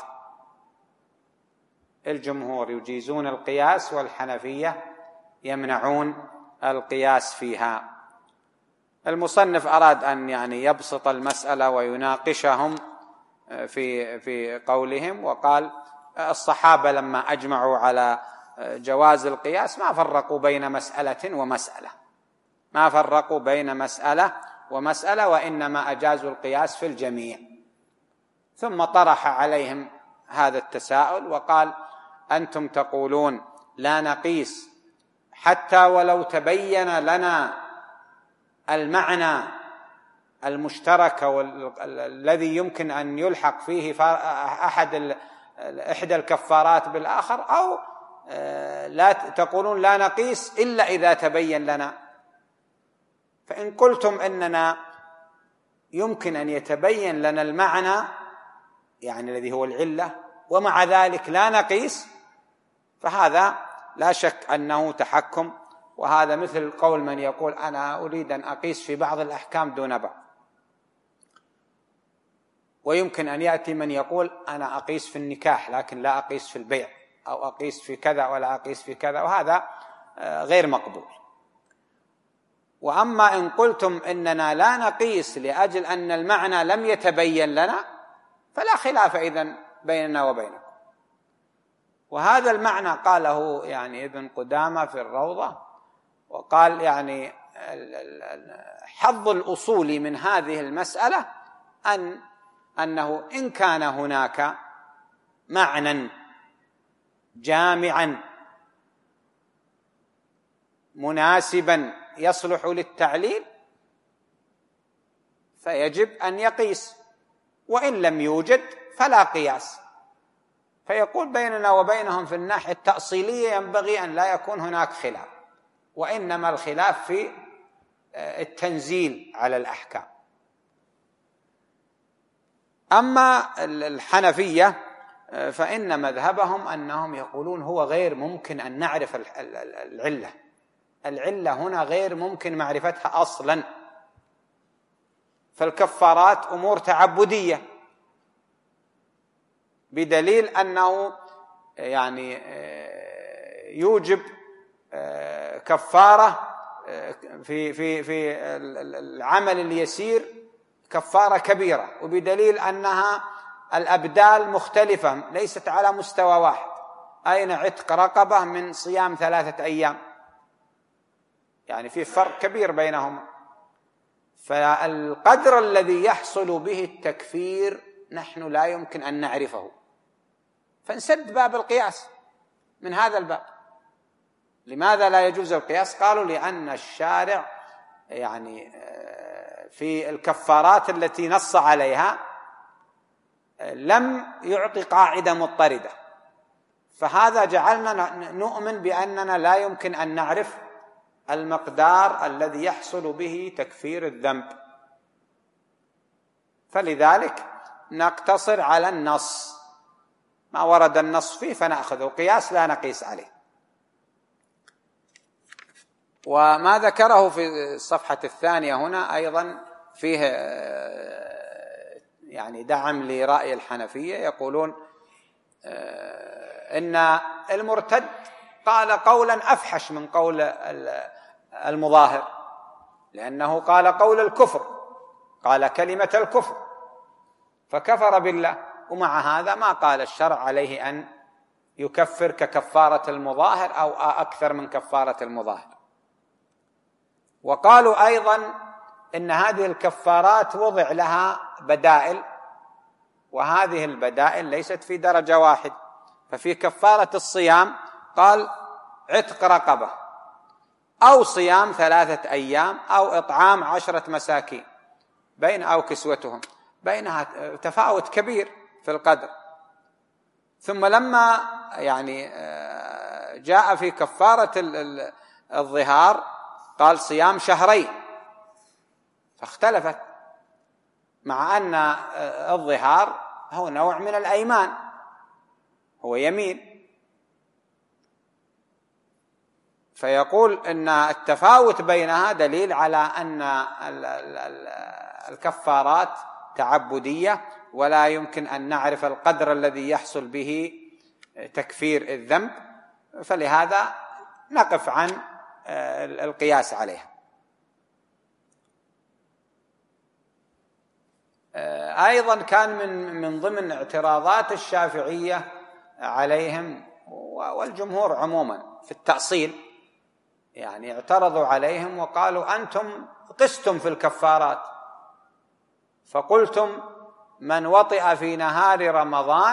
Speaker 1: الجمهور يجيزون القياس، والحنفية يمنعون القياس فيها. المصنف أراد أن يبسط المسألة ويناقشهم في قولهم، وقال الصحابة لما أجمعوا على جواز القياس ما فرقوا بين مسألة ومسألة، ما فرقوا بين مسألة ومسألة، وإنما أجازوا القياس في الجميع. ثم طرح عليهم هذا التساؤل وقال: أنتم تقولون لا نقيس حتى ولو تبين لنا المعنى المشترك الذي يمكن أن يلحق فيه إحدى الكفارات بالآخر، أو لا تقولون لا نقيس إلا إذا تبين لنا. فإن قلتم إننا يمكن أن يتبين لنا المعنى الذي هو العلة ومع ذلك لا نقيس، فهذا لا شك أنه تحكم، وهذا مثل قول من يقول أنا أريد أن أقيس في بعض الأحكام دون بعض. ويمكن أن يأتي من يقول أنا أقيس في النكاح لكن لا أقيس في البيع، أو أقيس في كذا ولا أقيس في كذا، وهذا غير مقبول. وأما إن قلتم إننا لا نقيس لأجل أن المعنى لم يتبين لنا، فلا خلاف إذن بيننا وبينكم. وهذا المعنى قاله ابن قدامة في الروضة، وقال حظ الأصول من هذه المسألة أنه إن كان هناك معنى جامعا مناسبا يصلح للتعليل فيجب أن يقيس، وإن لم يوجد فلا قياس. فيقول بيننا وبينهم في الناحية التأصيلية ينبغي أن لا يكون هناك خلاف، وإنما الخلاف في التنزيل على الأحكام. أما الحنفية فإن مذهبهم أنهم يقولون هو غير ممكن أن نعرف العلة هنا غير ممكن معرفتها أصلا. فالكفارات أمور تعبدية، بدليل أنه يوجب كفارة في العمل اليسير كفارة كبيرة، وبدليل أنها الأبدال مختلفة ليست على مستوى واحد. أين عتق رقبة من صيام 3 أيام؟ في فرق كبير بينهما. فالقدر الذي يحصل به التكفير نحن لا يمكن أن نعرفه، فانسد باب القياس من هذا الباب. لماذا لا يجوز القياس؟ قالوا لأن الشارع في الكفارات التي نص عليها لم يعطي قاعدة مضطردة، فهذا جعلنا نؤمن بأننا لا يمكن أن نعرف المقدار الذي يحصل به تكفير الذنب، فلذلك نقتصر على النص، ما ورد النص فيه فنأخذه، قياس لا نقيس عليه. وما ذكره في الصفحة 2 هنا أيضا فيه دعم لرأي الحنفية. يقولون إن المرتد قال قولا أفحش من قول المظاهر، لأنه قال قول الكفر، قال كلمة الكفر فكفر بالله، ومع هذا ما قال الشرع عليه أن يكفر ككفارة المظاهر أو أكثر من كفارة المظاهر. وقالوا أيضا إن هذه الكفارات وضع لها بدائل، وهذه البدائل ليست في درجة واحد. ففي كفارة الصيام قال عتق رقبة أو صيام 3 أيام أو إطعام 10 مساكين أو كسوتهم، بينها تفاوت كبير في القدر. ثم لما يعني جاء في كفارة الظهار قال صيام 2 شهر، فاختلفت، مع أن الظهار هو نوع من الأيمان، هو يمين. فيقول أن التفاوت بينها دليل على أن الكفارات تعبدية، ولا يمكن أن نعرف القدر الذي يحصل به تكفير الذنب، فلهذا نقف عن القياس عليها. أيضا كان من ضمن اعتراضات الشافعية عليهم والجمهور عموما في التأصيل، يعني اعترضوا عليهم وقالوا أنتم قستم في الكفارات، فقلتم من وطئ في نهار رمضان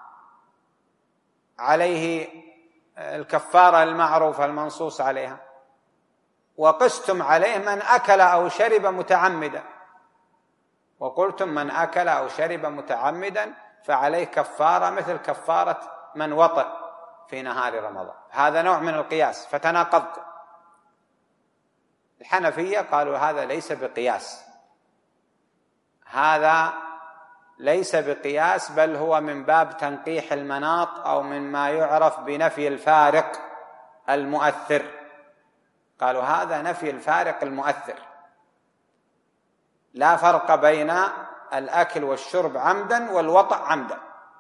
Speaker 1: عليه الكفارة المعروفة المنصوص عليها، وقستم عليه من أكل أو شرب متعمدا، وقلتم من أكل أو شرب متعمدا فعليه كفارة مثل كفارة من وطئ في نهار رمضان. هذا نوع من القياس، فتناقضت. الحنفية قالوا هذا ليس بقياس، هذا ليس بقياس، بل هو من باب تنقيح المناط أو مما يعرف بنفي الفارق المؤثر. قالوا هذا نفي الفارق المؤثر، لا فرق بين الأكل والشرب عمدا والوطأ عمدا،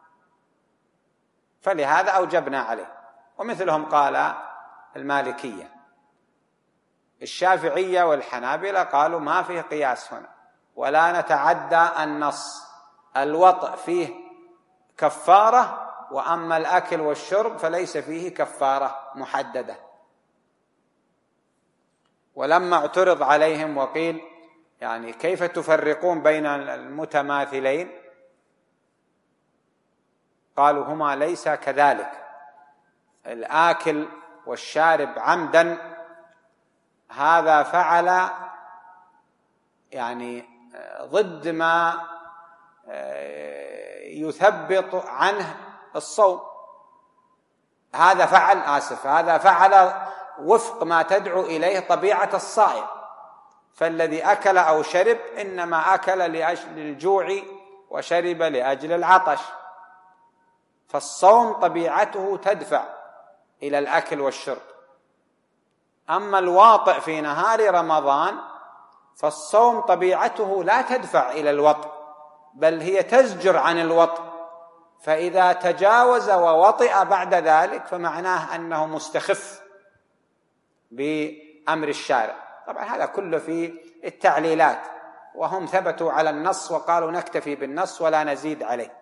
Speaker 1: فلهذا أوجبنا عليه. ومثلهم قال المالكية. الشافعية والحنابلة قالوا ما فيه قياس هنا، ولا نتعدى النص، الوطأ فيه كفارة، وأما الأكل والشرب فليس فيه كفارة محددة. ولما اعترض عليهم وقيل يعني كيف تفرقون بين المتماثلين، قالوا هما ليس كذلك. الآكل والشارب عمدا هذا فعل يعني ضد ما يثبط عنه الصوم، هذا فعل وفق ما تدعو إليه طبيعة الصائم. فالذي أكل أو شرب إنما أكل لأجل الجوع وشرب لأجل العطش، فالصوم طبيعته تدفع إلى الأكل والشرب. أما الواطئ في نهار رمضان فالصوم طبيعته لا تدفع إلى الوطئ، بل هي تزجر عن الوطئ، فإذا تجاوز ووطئ بعد ذلك فمعناه أنه مستخف بأمر الشارع. طبعا هذا كله في التعليلات، وهم ثبتوا على النص وقالوا نكتفي بالنص ولا نزيد عليه،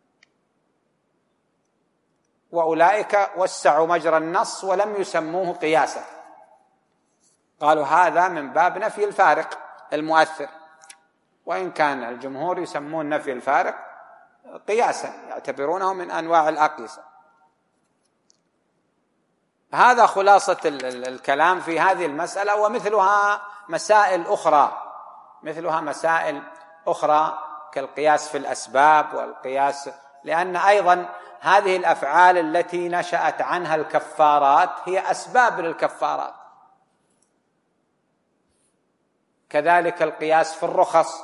Speaker 1: وأولئك وسعوا مجرى النص ولم يسموه قياسا، قالوا هذا من باب نفي الفارق المؤثر، وإن كان الجمهور يسمون نفي الفارق قياسا، يعتبرونه من أنواع الأقيسة. هذا خلاصة الكلام في هذه المسألة، ومثلها مسائل أخرى كالقياس في الأسباب والقياس، لأن أيضا هذه الأفعال التي نشأت عنها الكفارات هي أسباب للكفارات. كذلك القياس في الرخص،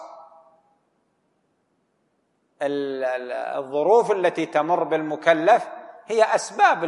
Speaker 1: الظروف التي تمر بالمكلف هي أسباب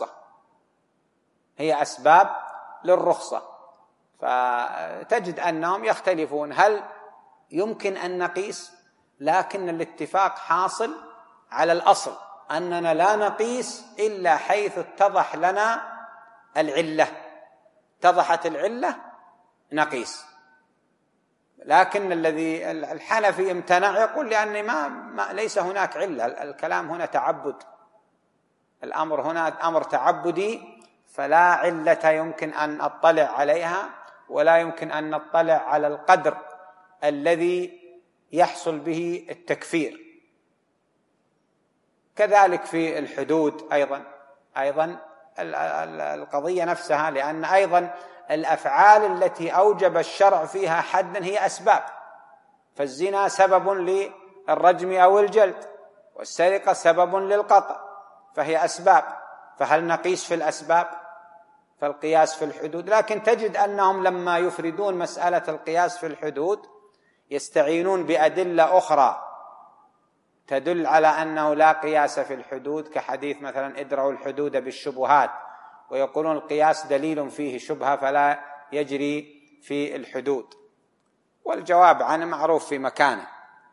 Speaker 1: للرخصة، فتجد أنهم يختلفون هل يمكن أن نقيس، لكن الاتفاق حاصل على الأصل أننا لا نقيس إلا حيث اتضح لنا العلة، اتضحت العلة نقيس. لكن الذي الحنفي امتنع، يقول لأن ليس هناك علة، الكلام هنا تعبد، الأمر هنا أمر تعبدي، فلا علة يمكن أن أطلع عليها، ولا يمكن أن نطلع على القدر الذي يحصل به التكفير. كذلك في الحدود أيضا القضية نفسها، لأن أيضا الأفعال التي أوجب الشرع فيها حدا هي أسباب، فالزنا سبب للرجم أو الجلد، والسرقة سبب للقطع، فهي أسباب. فهل نقيس في الأسباب؟ فالقياس في الحدود. لكن تجد أنهم لما يفردون مسألة القياس في الحدود يستعينون بأدلة أخرى تدل على أنه لا قياس في الحدود، كحديث مثلا ادرعوا الحدود بالشبهات، ويقولون القياس دليل فيه شبهة فلا يجري في الحدود، والجواب عنه معروف في مكانه.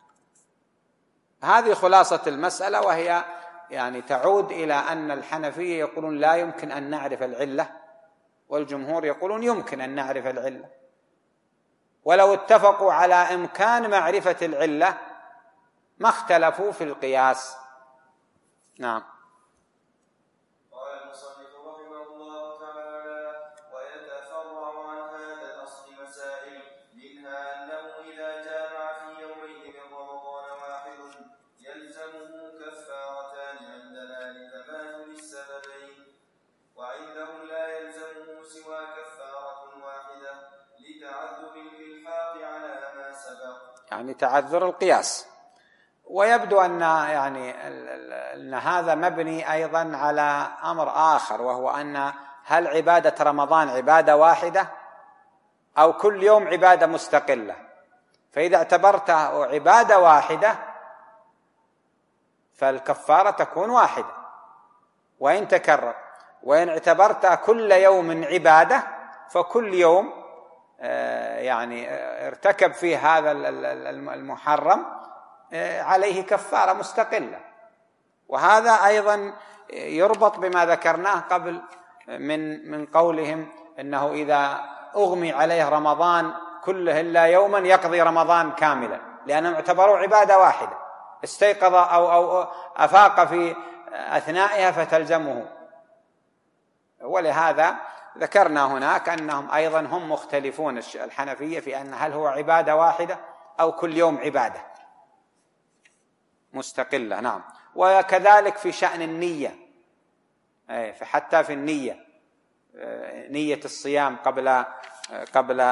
Speaker 1: هذه خلاصة المسألة، وهي يعني تعود إلى أن الحنفية يقولون لا يمكن أن نعرف العلة، والجمهور يقولون يمكن أن نعرف العلة، ولو اتفقوا على إمكان معرفة العلة ما اختلفوا في القياس. نعم.
Speaker 2: قال المصنف رحمه الله تعالى: ويتفرع عن هذا الأصل مسائل، منها أنه إذا جامع في يومين من رمضان واحد يلزمه كفارتان عندنا لتماثل السببين، وعندهم لا يلزمه سوى كفارة واحدة لتعذر الإلحاق على ما سبق،
Speaker 1: يعني تعذر القياس. ويبدو أن هذا مبني أيضا على أمر آخر، وهو أن هل عبادة رمضان عبادة واحدة أو كل يوم عبادة مستقلة؟ فإذا اعتبرته عبادة واحدة فالكفارة تكون واحدة وإن تكرر، وإن اعتبرتها كل يوم عبادة فكل يوم يعني ارتكب فيه هذا المحرم عليه كفارة مستقلة. وهذا أيضا يربط بما ذكرناه قبل من قولهم إنه إذا أغمي عليه رمضان كله إلا يوما يقضي رمضان كاملا، لأنهم اعتبروا عبادة واحدة، استيقظ أو أفاق في أثنائها فتلزمه. ولهذا ذكرنا هناك أنهم أيضا هم مختلفون الحنفية في أن هل هو عبادة واحدة أو كل يوم عبادة مستقلة. نعم. وكذلك في شأن النية، فحتى في النية، نية الصيام قبل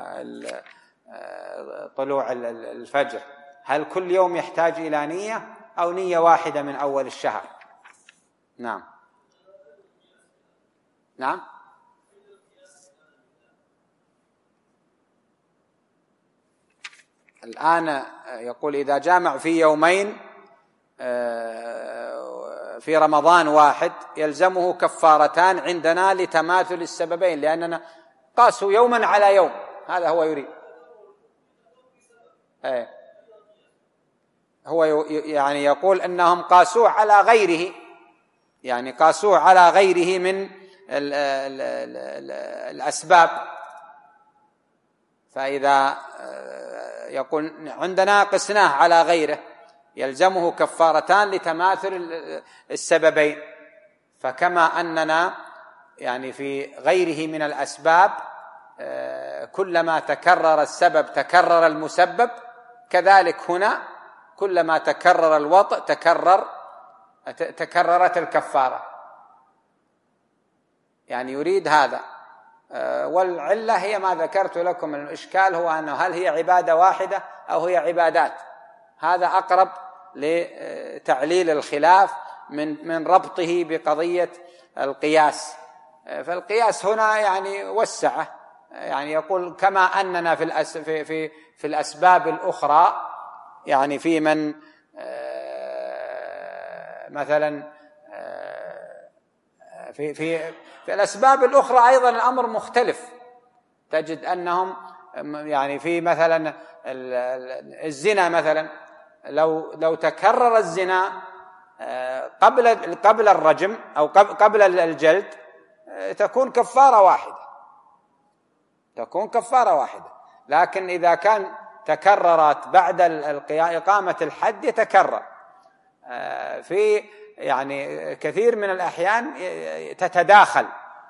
Speaker 1: طلوع الفجر، هل كل يوم يحتاج إلى نية أو نية واحدة من أول الشهر؟ نعم. نعم. الآن يقول إذا جامع في يومين في رمضان واحد يلزمه كفارتان عندنا لتماثل السببين، لأننا قاسوا يوما على يوم، هذا هو يريد. هو يعني يقول أنهم قاسوه على غيره، يعني قاسوه على غيره من الأسباب. فإذا يقول عندنا قسناه على غيره يلزمه كفارتان لتماثل السببين، فكما أننا يعني في غيره من الأسباب كلما تكرر السبب تكرر المسبب، كذلك هنا كلما تكرر الوطء تكررت الكفارة، يعني يريد هذا. والعلة هي ما ذكرت لكم، الإشكال هو أنه هل هي عبادة واحدة أو هي عبادات، هذا أقرب لتعليل الخلاف من ربطه بقضية القياس. فالقياس هنا يعني وسعه، يعني يقول كما أننا في الأسباب الأخرى، يعني في من مثلا في الأسباب الأخرى أيضا الأمر مختلف، تجد أنهم يعني في مثلا الزنا مثلا، لو تكرر الزنا قبل الرجم أو قبل الجلد تكون كفارة واحدة، لكن إذا كان تكررت بعد إقامة الحد يتكرر. في يعني كثير من الأحيان تتداخل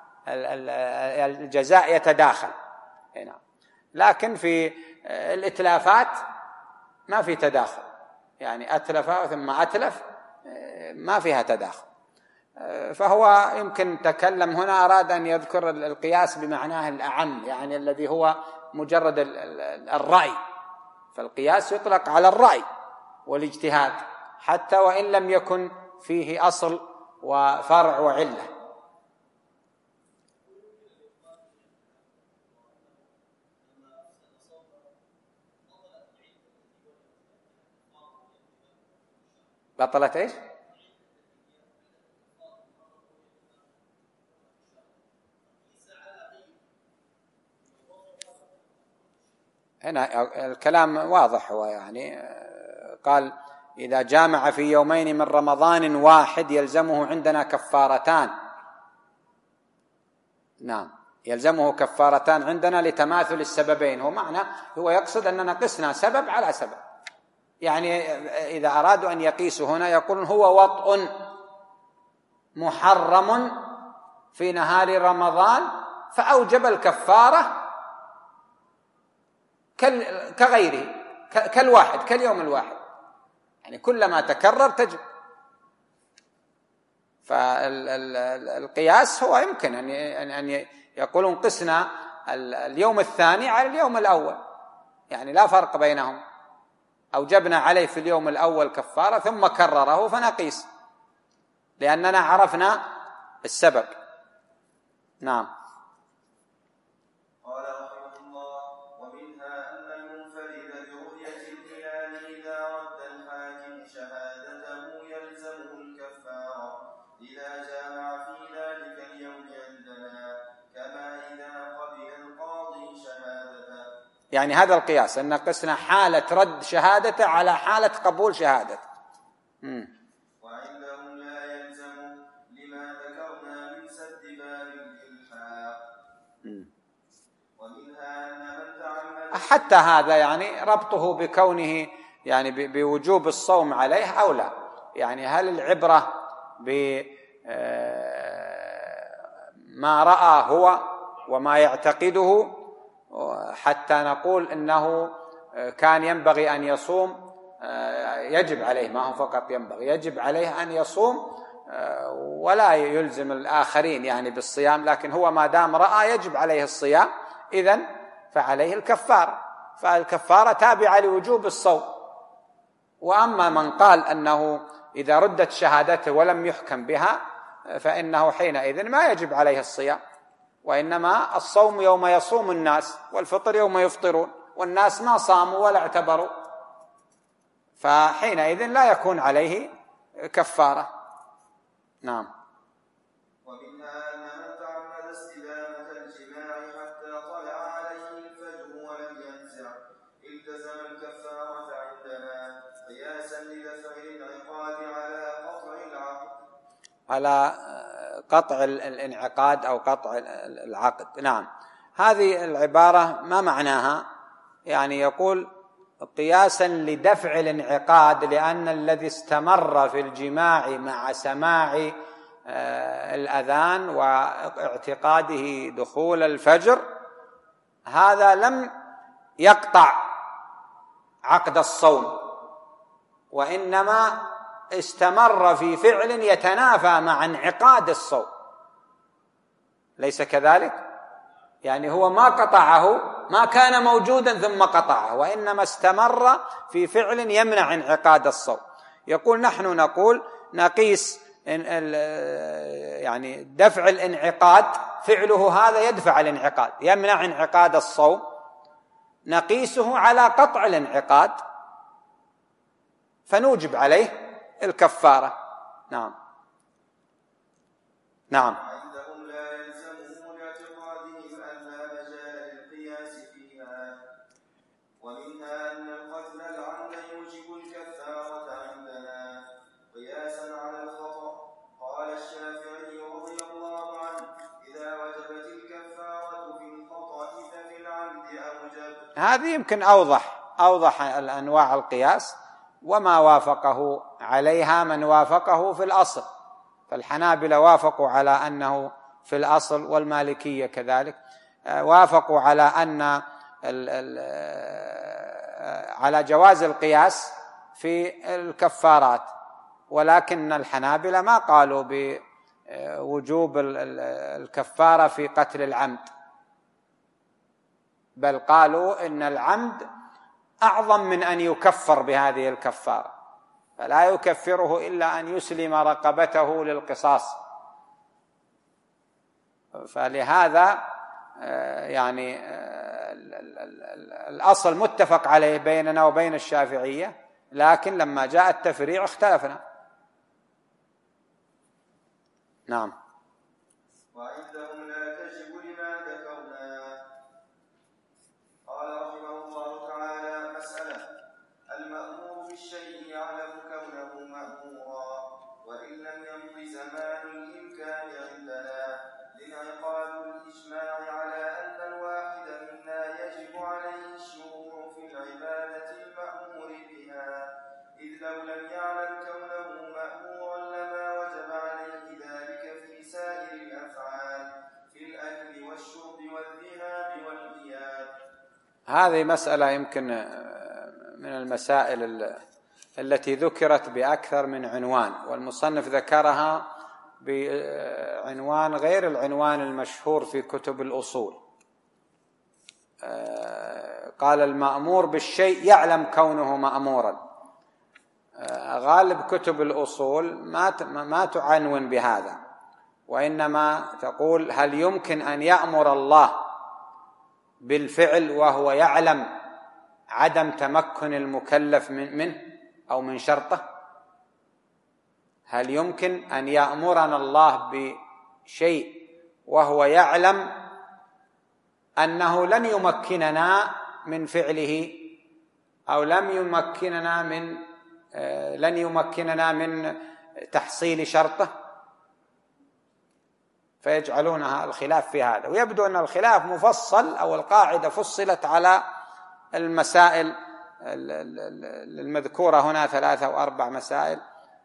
Speaker 1: الجزاء يتداخل، لكن في الإتلافات ما في تداخل، يعني أتلف ثم أتلف ما فيها تداخل. فهو يمكن تكلم هنا، أراد أن يذكر القياس بمعناه الأعم، يعني الذي هو مجرد الرأي. فالقياس يطلق على الرأي والاجتهاد حتى وإن لم يكن فيه أصل وفرع وعلة. بطلت إيش؟ هنا الكلام واضح، هو يعني قال إذا جامع في يومين من رمضان واحد يلزمه عندنا كفارتان. نعم، يلزمه كفارتان عندنا لتماثل السببين. هو يقصد أننا قسنا سبب على سبب. يعني إذا أرادوا أن يقيسوا هنا يقولون هو وطء محرم في نهار رمضان فأوجب الكفارة كغيره، كالواحد، كاليوم الواحد، يعني كلما تكرر تجب. فالقياس هو يمكن أن يقولون قسنا اليوم الثاني على اليوم الأول، يعني لا فرق بينهم، أوجبنا عليه في اليوم الأول كفارة ثم كرره فنقيس لأننا عرفنا السبب. نعم.
Speaker 2: قال رحمه الله: ومنها أن المنفرد برؤية الهلال إذا رد الحاكم شهادته يلزمه الكفارة إذا جامع في ذلك اليوم عندنا، كما إذا قبل القاضي شهادته.
Speaker 1: يعني هذا القياس أن قسنا حالة رد شهادته على حالة قبول شهادته.
Speaker 2: وعندهم لا يلزم لما ذكرنا من سد باب الإلحاق. ومنها أن من تعمد
Speaker 1: حتى هذا يعني ربطه بكونه يعني بوجوب الصوم عليه أو لا. يعني هل العبرة بما رأى هو وما يعتقده حتى نقول إنه كان ينبغي أن يصوم؟ يجب عليه، ما هو فقط ينبغي، يجب عليه أن يصوم ولا يلزم الآخرين يعني بالصيام، لكن هو ما دام رأى يجب عليه الصيام إذن فعليه الكفارة، فالكفارة تابعة لوجوب الصوم. وأما من قال أنه إذا ردت شهادته ولم يحكم بها فإنه حينئذ ما يجب عليه الصيام، وإنما الصوم يوم يصوم الناس والفطر يوم يفطرون، والناس ما صاموا ولا اعتبروا، فحينئذ لا يكون عليه كفارة. نعم.
Speaker 2: ومنها أن من تعمد استدامة الجماع حتى طلع عليه الفجر ولم ينزع التزم الكفارة عندنا قياسا لدفع العقاب
Speaker 1: على قطع الانعقاد أو قطع العقد. نعم، هذه العبارة ما معناها؟ يعني يقول قياسا لدفع الانعقاد، لأن الذي استمر في الجماع مع سماع الأذان واعتقاده دخول الفجر هذا لم يقطع عقد الصوم، وإنما استمر في فعل يتنافى مع انعقاد الصوم، ليس كذلك؟ يعني هو ما قطعه، ما كان موجودا ثم قطعه، وإنما استمر في فعل يمنع انعقاد الصوم. يقول نحن نقول نقيس يعني دفع الانعقاد، فعله هذا يدفع الانعقاد، يمنع انعقاد الصوم، نقيسه على قطع الانعقاد فنوجب عليه الكفارة. نعم. نعم.
Speaker 2: عندهم لا يلزمهم لاعتقادهم أن لا مجال للقياس فيها. ومنها أن القتل العمد يوجب الكفارة عندنا قياسا على الخطأ. قال الشافعي رضي الله عنه: إذا وجبت الكفارة في الخطأ ففي العمد أوجب.
Speaker 1: هذه يمكن أوضح الأنواع القياس، وما وافقه عليها من وافقه في الأصل، فالحنابلة وافقوا على أنه في الأصل، والمالكية كذلك وافقوا على أن على جواز القياس في الكفارات، ولكن الحنابلة ما قالوا وجوب الكفارة في قتل العمد، بل قالوا إن العمد أعظم من أن يكفر بهذه الكفارة، فلا يكفره إلا أن يسلم رقبته للقصاص. فلهذا يعني الأصل متفق عليه بيننا وبين الشافعية، لكن لما جاء التفريع اختلفنا. نعم.
Speaker 2: وعندهم لا تجب لما ذكرنا. قال رحمه الله تعالى: مسألة: المأمور بالشيء يعلم كونه مأمورا وإن لم يمض زمان الإمكان عندنا، لانعقاد الإجماع على أن الواحد منا يجب عليه الشروع في العبادة المأمور بها، إذ لو لم يعلم كونه مأمورا لما وجب عليه ذلك في سائر الأفعال، في الأكل والشرب والذهاب والإياب.
Speaker 1: هذه مسألة يمكن من المسائل التي ذكرت بأكثر من عنوان، والمصنف ذكرها بعنوان غير العنوان المشهور في كتب الأصول. قال: المأمور بالشيء يعلم كونه مأمورا. غالب كتب الأصول ما تعنون بهذا، وإنما تقول: هل يمكن أن يأمر الله بالفعل وهو يعلم عدم تمكن المكلف منه أو من شرطه؟ هل يمكن أن يأمرنا الله بشيء وهو يعلم أنه لن يمكننا من فعله، أو لن يمكننا من تحصيل شرطه؟ فيجعلونها الخلاف في هذا، ويبدو أن الخلاف مفصل، أو القاعدة فصلت على المسائل المذكورة هنا 3 أو 4 مسائل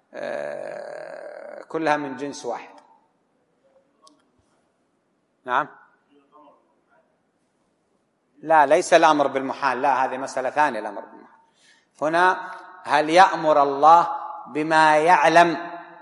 Speaker 1: كلها من جنس واحد. نعم. لا، ليس الأمر بالمحال، لا، هذه مسألة ثانية. الأمر بالمحال هنا: هل يأمر الله بما يعلم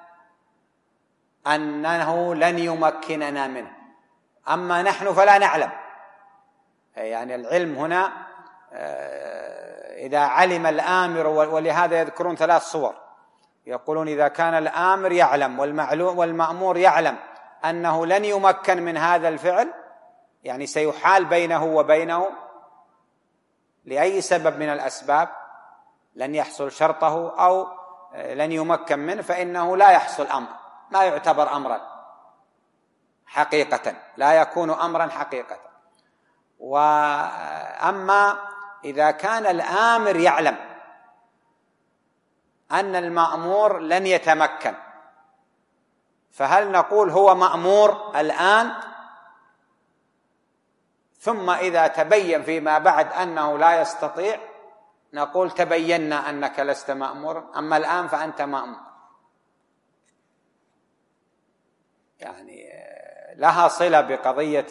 Speaker 1: أنه لن يمكننا منه؟ أما نحن فلا نعلم. يعني العلم هنا إذا علم الآمر، ولهذا يذكرون 3 صور. يقولون: إذا كان الآمر يعلم والمأمور يعلم أنه لن يمكن من هذا الفعل، يعني سيحال بينه وبينه لأي سبب من الأسباب، لن يحصل شرطه أو لن يمكن منه، فإنه لا يحصل أمر، ما يعتبر أمرا حقيقة، لا يكون أمرا حقيقة. وأما إذا كان الآمر يعلم أن المأمور لن يتمكن، فهل نقول هو مأمور الآن، ثم إذا تبين فيما بعد أنه لا يستطيع نقول: تبينا أنك لست مأمور، أما الآن فأنت مأمور؟ يعني لها صلة بقضية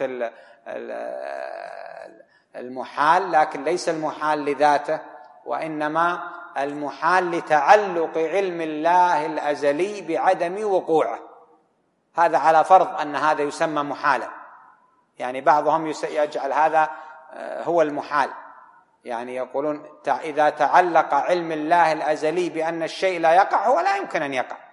Speaker 1: المحال، لكن ليس المحال لذاته، وإنما المحال لتعلق علم الله الأزلي بعدم وقوعه. هذا على فرض أن هذا يسمى محالا. يعني بعضهم يجعل هذا هو المحال، يعني يقولون: إذا تعلق علم الله الأزلي بأن الشيء لا يقع، هو لا يمكن أن يقع.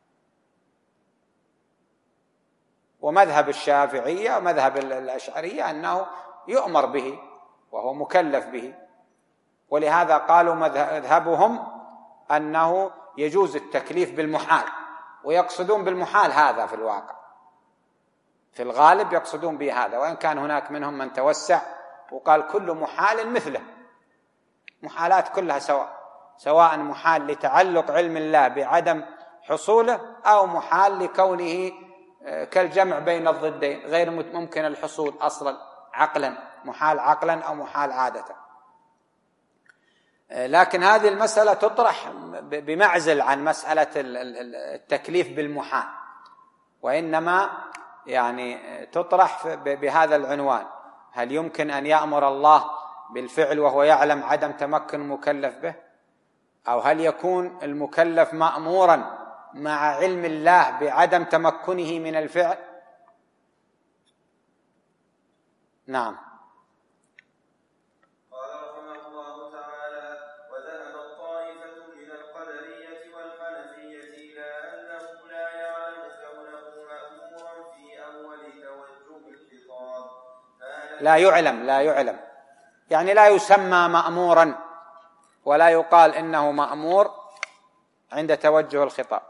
Speaker 1: ومذهب الشافعية ومذهب الأشعرية أنه يؤمر به وهو مكلف به، ولهذا قالوا مذهبهم أنه يجوز التكليف بالمحال، ويقصدون بالمحال هذا في الواقع، في الغالب يقصدون به هذا، وإن كان هناك منهم من توسع وقال: كل محال مثله، محالات كلها سواء محال لتعلق علم الله بعدم حصوله، أو محال لكونه كالجمع بين الضدين غير ممكن الحصول أصلا عقلا، محال عقلا أو محال عادة. لكن هذه المسألة تطرح بمعزل عن مسألة التكليف بالمحال، وإنما يعني تطرح بهذا العنوان: هل يمكن أن يأمر الله بالفعل وهو يعلم عدم تمكن المكلف به؟ أو هل يكون المكلف مأمورا مع علم الله بعدم تمكنه من الفعل؟ نعم.
Speaker 2: قال رحمه الله تعالى: وذهب الطائفة من القدرية والحنفية إلى أنه لا يعلم كونه مأمورا في أول توجه الخطاب.
Speaker 1: لا يعلم يعني لا يسمى مأمورا ولا يقال إنه مأمور عند توجه الخطاب.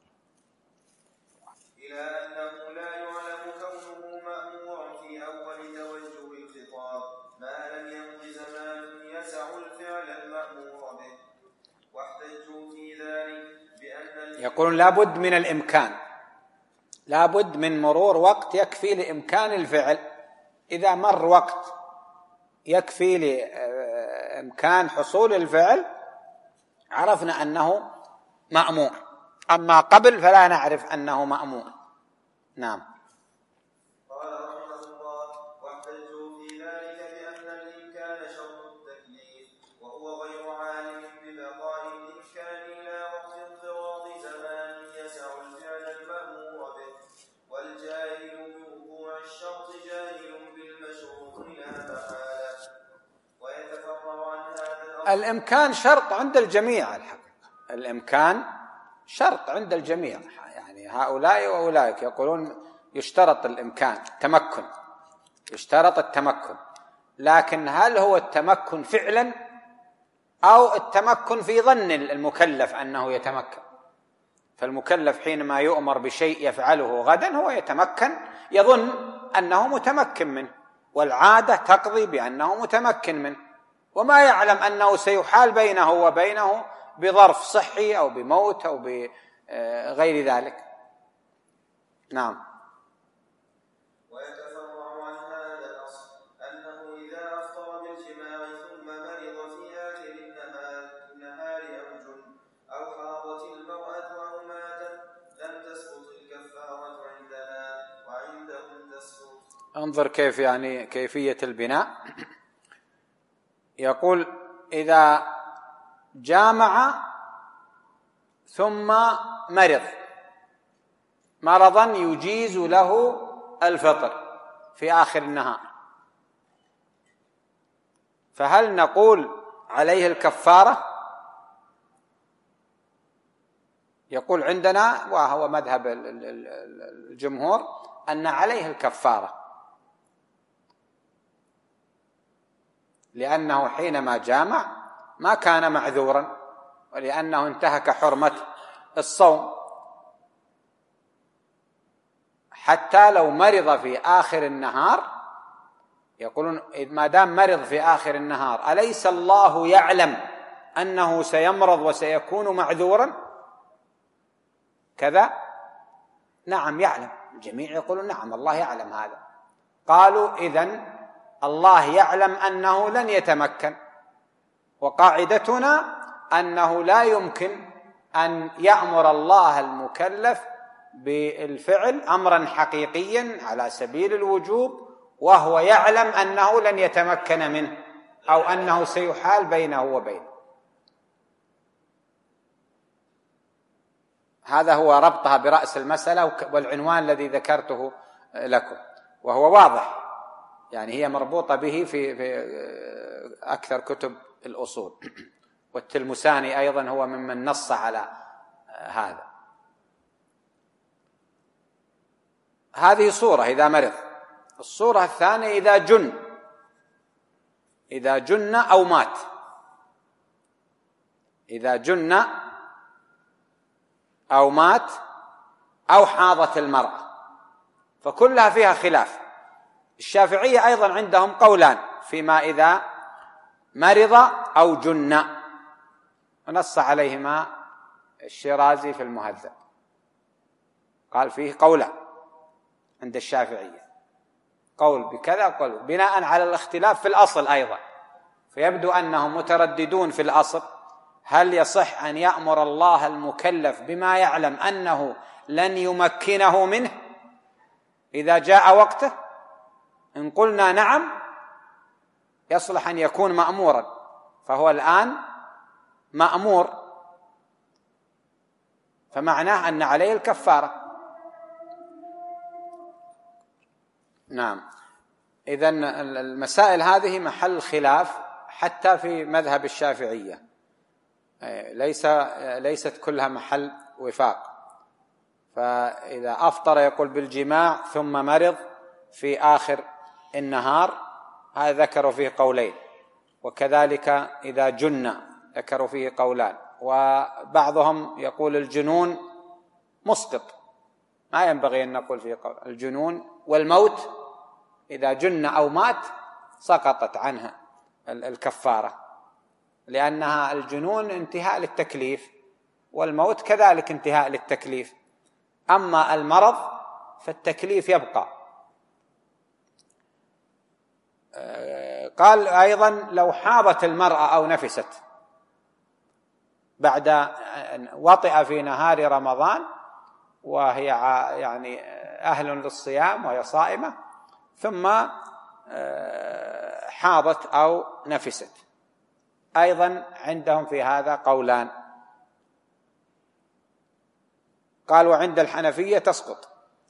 Speaker 2: إلى أنه لا يعلم كونه مأمورا في أول توجه الخطاب ما لم يمض زمان يسع الفعل المأمور به، واحتجوا في ذلك بأن
Speaker 1: يقولون لابد من الإمكان، لابد من مرور وقت يكفي لإمكان الفعل. إذا مر وقت يكفي لإمكان حصول الفعل عرفنا أنه مأمور، أما قبل فلا نعرف أنه مأمور. نعم.
Speaker 2: قال رحمه الله: واحتجوا في ذلك بأن الإمكان شرط التكليف، وهو غير عالم ببقاء الإمكان إلى وقت انقراض زمان يسع الفعل المأمور به، والجاهل بوقوع الشرط جاهل بالمشروط لا محالة. ويتفرع عن هذا
Speaker 1: الإمكان شرط عند الجميع، الحقيقة الإمكان شرط عند الجميع، يعني هؤلاء وأولئك يقولون يشترط الإمكان، تمكن، يشترط التمكن، لكن هل هو التمكن فعلا أو التمكن في ظن المكلف أنه يتمكن؟ فالمكلف حينما يؤمر بشيء يفعله غدا هو يتمكن، يظن أنه متمكن منه، والعادة تقضي بأنه متمكن منه، وما يعلم أنه سيحال بينه وبينه بظرف صحي أو بموت أو بغير ذلك. نعم.
Speaker 2: ويتفرع عن هذا الأصل أنه إذا أفطر بالجماع ثم مرض في آخر النهار أو جن أو حاضت المرأة أو ماتت لم تسقط الكفارة عندنا، وعندهم تسقط.
Speaker 1: انظر كيف يعني كيفية البناء. يقول إذا جامع ثم مرض مرضا يجيز له الفطر في آخر النهار، فهل نقول عليه الكفارة؟ يقول عندنا، وهو مذهب الجمهور، أن عليه الكفارة، لأنه حينما جامع ما كان معذورا، ولأنه انتهك حرمة الصوم، حتى لو مرض في آخر النهار. يقولون ما دام مرض في آخر النهار أليس الله يعلم أنه سيمرض وسيكون معذورا كذا؟ نعم يعلم، الجميع يقولون نعم الله يعلم هذا. قالوا إذن الله يعلم أنه لن يتمكن، وقاعدتنا أنه لا يمكن أن يأمر الله المكلف بالفعل أمرا حقيقيا على سبيل الوجوب وهو يعلم أنه لن يتمكن منه أو أنه سيحال بينه وبينه. هذا هو ربطها برأس المسألة والعنوان الذي ذكرته لكم، وهو واضح، يعني هي مربوطة به في أكثر كتب الأصول، والتلمساني أيضا هو ممن نص على هذا. هذه صورة إذا مرض. الصورة الثانية إذا جن أو مات. إذا جن أو مات أو حاضت المرأة، فكلها فيها خلاف. الشافعية أيضا عندهم قولان فيما إذا مرض أو جن، ونص عليهما الشيرازي في المهذب، قال فيه قولان عند الشافعية، قول بكذا قول، بناء على الاختلاف في الأصل أيضا، فيبدو أنهم مترددون في الأصل، هل يصح أن يأمر الله المكلف بما يعلم أنه لن يمكنه منه إذا جاء وقته؟ إن قلنا نعم يصلح أن يكون مأمورا، فهو الآن مأمور، فمعناه أن عليه الكفارة. نعم. إذن المسائل هذه محل خلاف حتى في مذهب الشافعية، ليست كلها محل وفاق. فإذا أفطر يقول بالجماع ثم مرض في آخر النهار، هذا ذكروا فيه قولين، وكذلك إذا جن ذكروا فيه قولان، وبعضهم يقول الجنون مسقط، ما ينبغي أن نقول فيه قول. الجنون والموت إذا جن أو مات سقطت عنها الكفارة، لأنها الجنون انتهاء للتكليف، والموت كذلك انتهاء للتكليف. أما المرض فالتكليف يبقى. قال أيضا لو حاضت المرأة أو نفست بعد وطئ في نهار رمضان وهي يعني أهل للصيام وهي صائمة، ثم حاضت أو نفست، أيضا عندهم في هذا قولان. قال وعند الحنفية تسقط.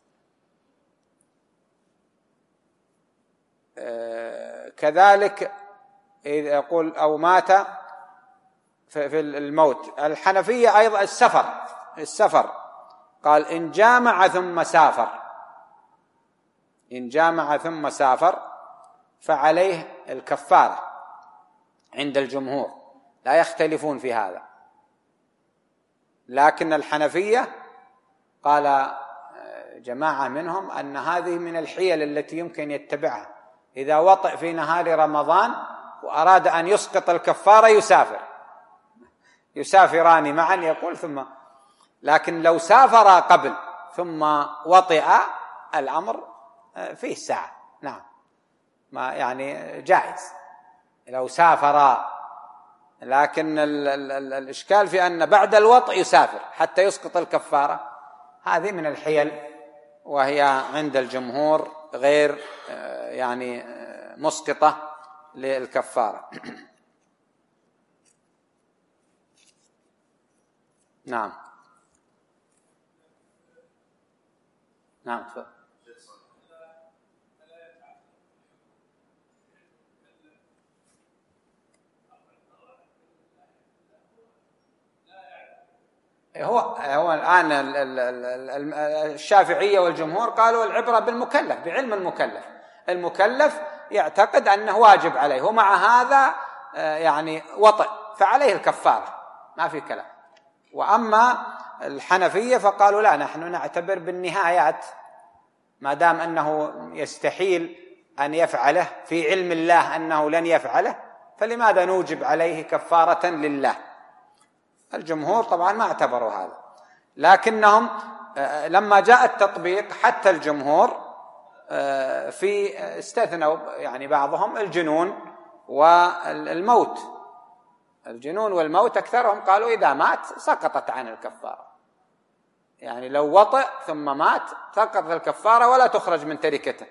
Speaker 1: كذلك إذا يقول أو مات في الموت. الحنفية أيضا السفر قال إن جامع ثم سافر، إن جامع ثم سافر فعليه الكفارة عند الجمهور، لا يختلفون في هذا. لكن الحنفية قال جماعة منهم أن هذه من الحيل التي يمكن يتبعها. إذا وطئ في نهار رمضان وأراد أن يسقط الكفارة يسافران معا، يقول ثم، لكن لو سافر قبل ثم وطئ الأمر فيه ساعة. نعم، ما يعني جائز لو سافر، لكن الإشكال في أن بعد الوطئ يسافر حتى يسقط الكفارة، هذه من الحيل، وهي عند الجمهور غير يعني مسقطة للكفارة. نعم نعم. هو الآن الشافعية والجمهور قالوا العبرة بالمكلف، بعلم المكلف يعتقد أنه واجب عليه، ومع هذا يعني وطئ فعليه الكفارة، ما في كلام. وأما الحنفية فقالوا لا، نحن نعتبر بالنهايات، ما دام أنه يستحيل أن يفعله في علم الله أنه لن يفعله، فلماذا نوجب عليه كفارة لله؟ الجمهور طبعا ما اعتبروا هذا، لكنهم لما جاء التطبيق حتى الجمهور في استثنوا يعني بعضهم الجنون والموت. الجنون والموت أكثرهم قالوا إذا مات سقطت عن الكفارة، يعني لو وطئ ثم مات سقطت الكفارة ولا تخرج من تركته.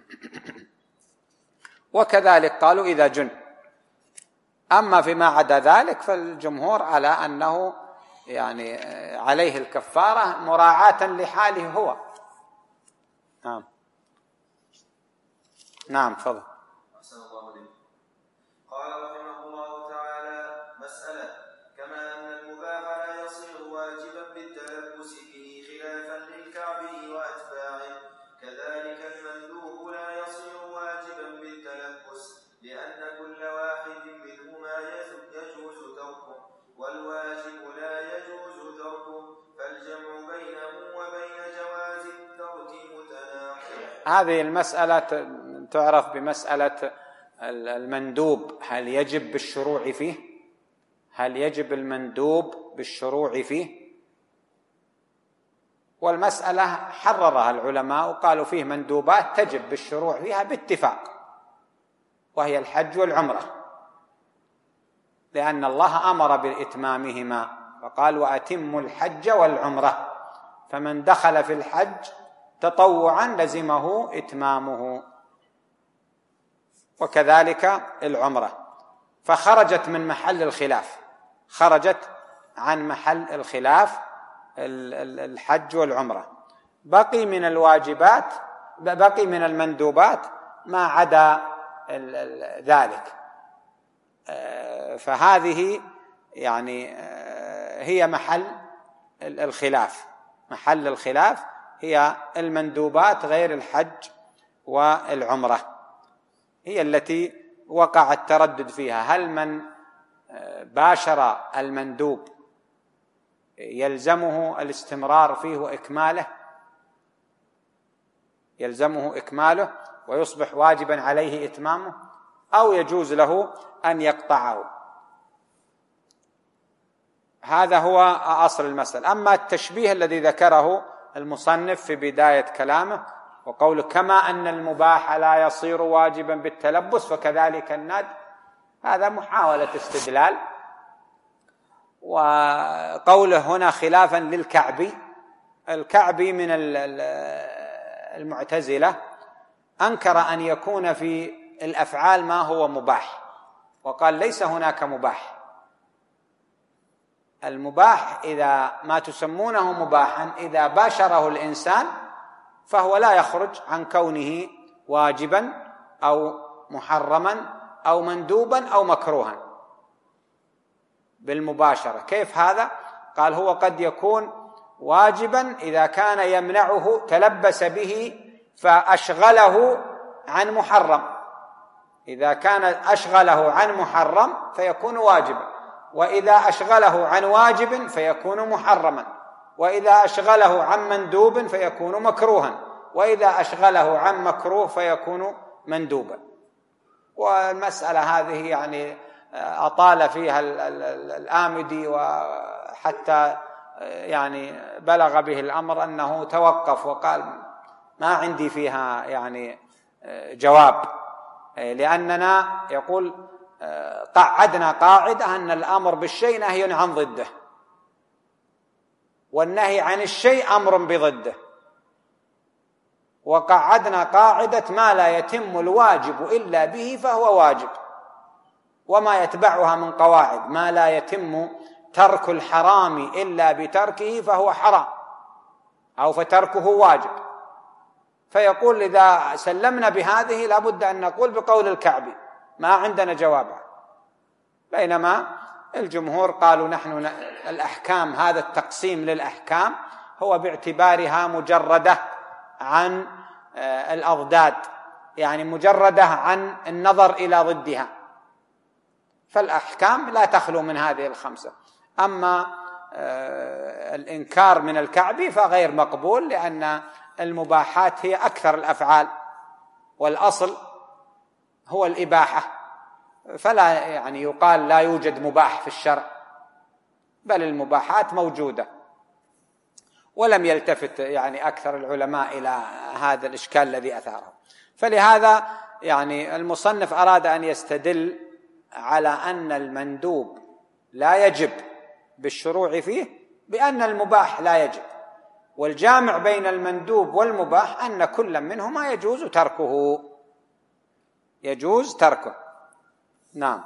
Speaker 1: وكذلك قالوا إذا جن. أما فيما عدا ذلك فالجمهور على أنه يعني عليه الكفارة مراعاة لحاله هو. نعم نعم. تفضل.
Speaker 2: أحسن الله إليك. قال رحمه الله تعالى: مسألة: كما أن المباح لا يصير واجبا بالتلبس به خلافا للكعبي وأتباعه، كذلك المندوب لا يصير واجبا بالتلبس، لأن كل واحد منهما يجوز تركه، والواجب لا يجوز تركه، فالجمع بينه وبين جواز الترك متناقض.
Speaker 1: هذه المسألة تعرف بمسألة المندوب، هل يجب بالشروع فيه؟ هل يجب المندوب بالشروع فيه؟ والمسألة حررها العلماء وقالوا فيه مندوبات تجب بالشروع فيها باتفاق، وهي الحج والعمرة، لأن الله أمر بإتمامهما فقال: وأتموا الحج والعمرة، فمن دخل في الحج تطوعا لزمه إتمامه، وكذلك العمرة. فخرجت من محل الخلاف، خرجت عن محل الخلاف الحج والعمرة. بقي من الواجبات، بقي من المندوبات ما عدا ذلك. فهذه يعني هي محل الخلاف هي المندوبات غير الحج والعمرة، هي التي وقع التردد فيها. هل من باشر المندوب يلزمه الاستمرار فيه وإكماله، يلزمه إكماله ويصبح واجبا عليه إتمامه، أو يجوز له أن يقطعه؟ هذا هو أصل المسألة. أما التشبيه الذي ذكره المصنف في بداية كلامه وقوله كما أن المباح لا يصير واجبا بالتلبس فكذلك الندب، هذا محاولة استدلال. وقوله هنا خلافا للكعبي، الكعبي من المعتزلة أنكر أن يكون في الأفعال ما هو مباح، وقال ليس هناك مباح. المباح إذا ما تسمونه مباحا إذا باشره الإنسان فهو لا يخرج عن كونه واجبا أو محرما أو مندوبا أو مكروها بالمباشرة. كيف هذا؟ قال هو قد يكون واجبا إذا كان يمنعه، تلبس به فأشغله عن محرم. إذا كان أشغله عن محرم فيكون واجبا، وإذا أشغله عن واجب فيكون محرما، وإذا أشغله عن مندوب فيكون مكروها، وإذا أشغله عن مكروه فيكون مندوبا. والمسألة هذه يعني أطال فيها الآمدي، وحتى يعني بلغ به الأمر أنه توقف وقال ما عندي فيها يعني جواب، لأننا يقول قعدنا قاعدة أن الأمر بالشيء نهي عن ضده، والنهي عن الشيء أمر بضده، وقعدنا قاعدة ما لا يتم الواجب إلا به فهو واجب، وما يتبعها من قواعد ما لا يتم ترك الحرام إلا بتركه فهو حرام أو فتركه واجب. فيقول إذا سلمنا بهذه لابد أن نقول بقول الكعبي ما عندنا جوابها، بينما الجمهور قالوا نحن الأحكام، هذا التقسيم للأحكام هو باعتبارها مجردة عن الأضداد، يعني مجردة عن النظر إلى ضدها، فالأحكام لا تخلو من هذه الخمسة. أما الإنكار من الكعبي فغير مقبول، لأن المباحات هي أكثر الأفعال والأصل هو الإباحة، فلا يعني يقال لا يوجد مباح في الشرع، بل المباحات موجودة. ولم يلتفت يعني أكثر العلماء إلى هذا الإشكال الذي أثاره. فلهذا يعني المصنف أراد أن يستدل على أن المندوب لا يجب بالشروع فيه بأن المباح لا يجب، والجامع بين المندوب والمباح أن كل منهما يجوز تركه. نعم.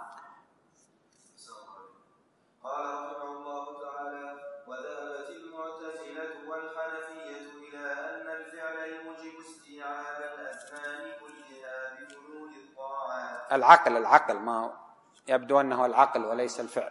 Speaker 2: قال رحمه الله تعالى: وذهبت المعتزلة والحنفية إلى أن الفعل يوجب استيعاب الأزمان كلها بفروض الطاعات.
Speaker 1: العقل ما يبدو أنه العقل وليس الفعل.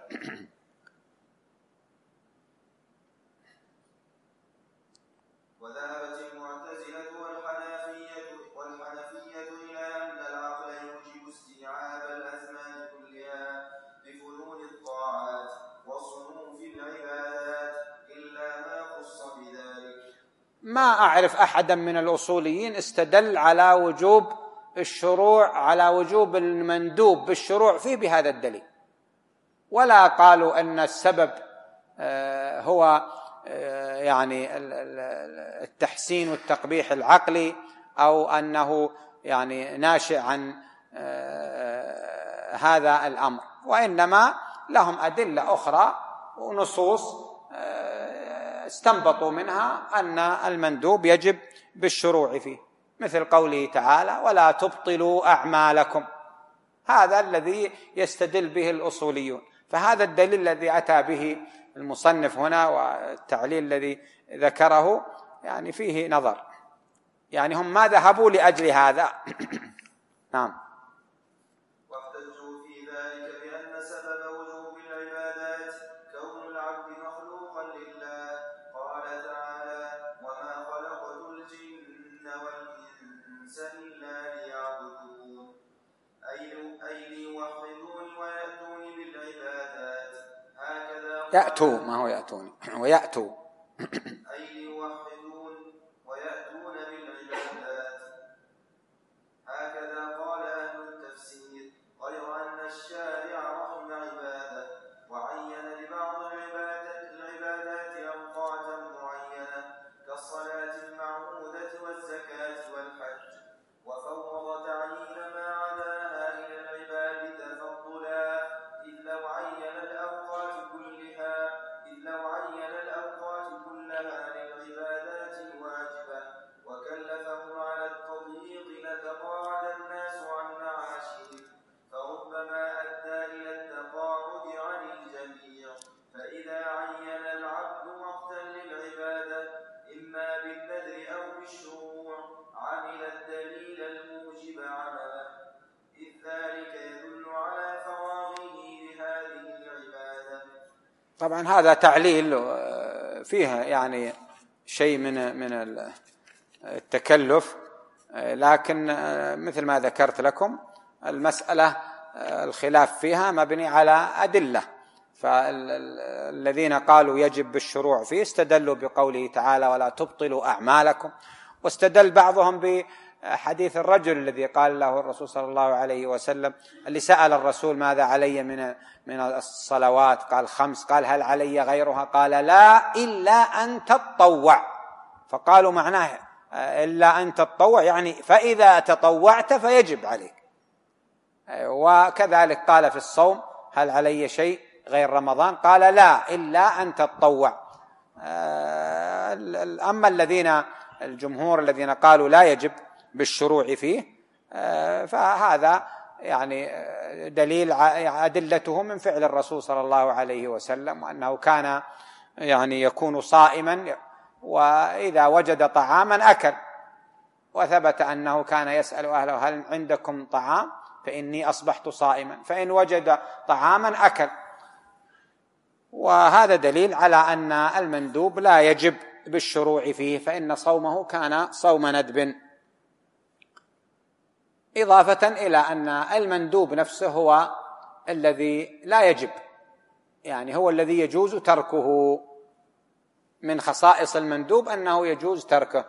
Speaker 2: وذهبت المعتزلة والحنفية إلى أن العقل يوجب استيعاب الأزمان كلها بفروض الطاعات وصنوف العبادات إلا ما خص بذلك.
Speaker 1: ما أعرف أحدا من الأصوليين استدل على وجوب الشروع، على وجوب المندوب بالشروع فيه بهذا الدليل، ولا قالوا أن السبب هو يعني التحسين والتقبيح العقلي، أو أنه يعني ناشئ عن هذا الأمر، وإنما لهم أدلة أخرى ونصوص استنبطوا منها أن المندوب يجب بالشروع فيه، مثل قوله تعالى: ولا تبطلوا أعمالكم. هذا الذي يستدل به الأصوليون، فهذا الدليل الذي أتى به المصنف هنا والتعليل الذي ذكره يعني فيه نظر، يعني هم ما ذهبوا لأجل هذا. نعم.
Speaker 2: واحتجوا في ذلك بأن سبب وجوب العبادات كون العبد مخلوقا لله، قال تعالى: وما خلقت الجن والإنس إلا ليعبدون، أي ليوحدون ويأتون بالعبادات، هكذا
Speaker 1: يأتوا، ما هو يأتون، ويأتوا
Speaker 2: أي ليوحدون ويأتون بالعبادات، هكذا قال أهل التفسير، غير أن الشارع رحم عباده وعين لبعض العبادات أوقاتا معينة كالصلاة المعهودة والزكاة والحج، وفوض تعيين ما عداها إلى العباد تفضلا، إذ لو عين الأوقات كلها للعبادات الواجبة وكلفهم على التضييق لتقاعد الناس عن معاشهم، فربما أدى إلى التقاعد عن الجميع. فإذا عين العبد وقتا للعبادة إما بالنذر أو بالشروع عمل الدليل الموجب عمله، إذ ذلك يدل على فراغه لهذه العبادة.
Speaker 1: طبعا هذا تعليل فيها يعني شيء من التكلف، لكن مثل ما ذكرت لكم المسألة الخلاف فيها مبني على أدلة، فالذين قالوا يجب بالشروع فيه استدلوا بقوله تعالى: ولا تبطلوا أعمالكم، واستدل بعضهم بحديث الرجل الذي قال له الرسول صلى الله عليه وسلم، اللي سأل الرسول: ماذا علي من الصلوات؟ قال: 5. قال: هل علي غيرها؟ قال: لا، إلا أن تتطوع. فقالوا معناه إلا أن تتطوع يعني فإذا تطوعت فيجب عليك. وكذلك قال في الصوم: هل علي شيء غير رمضان؟ قال: لا، إلا أن تتطوع. أما الجمهور الذين قالوا لا يجب بالشروع فيه، فهذا يعني دليل أدلته من فعل الرسول صلى الله عليه وسلم، وأنه كان يعني يكون صائما، وإذا وجد طعاما أكل، وثبت أنه كان يسأل أهله: هل عندكم طعام؟ فإني أصبحت صائما، فإن وجد طعاما أكل. وهذا دليل على أن المندوب لا يجب بالشروع فيه، فإن صومه كان صوم ندب، إضافة إلى أن المندوب نفسه هو الذي لا يجب، يعني هو الذي يجوز تركه. من خصائص المندوب أنه يجوز تركه.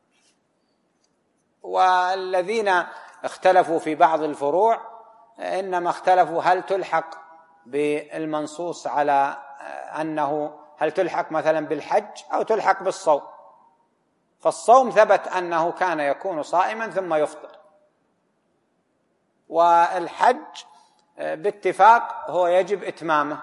Speaker 1: والذين اختلفوا في بعض الفروع إنما اختلفوا هل تلحق بالمنصوص على أنه هل تلحق مثلا بالحج أو تلحق بالصوم. فالصوم ثبت أنه كان يكون صائما ثم يفطر، والحج باتفاق هو يجب إتمامه.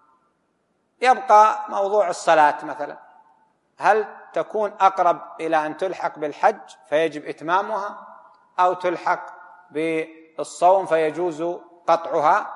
Speaker 1: يبقى موضوع الصلاة مثلا، هل تكون أقرب إلى أن تلحق بالحج فيجب إتمامها، أو تلحق بالصوم فيجوز قطعها؟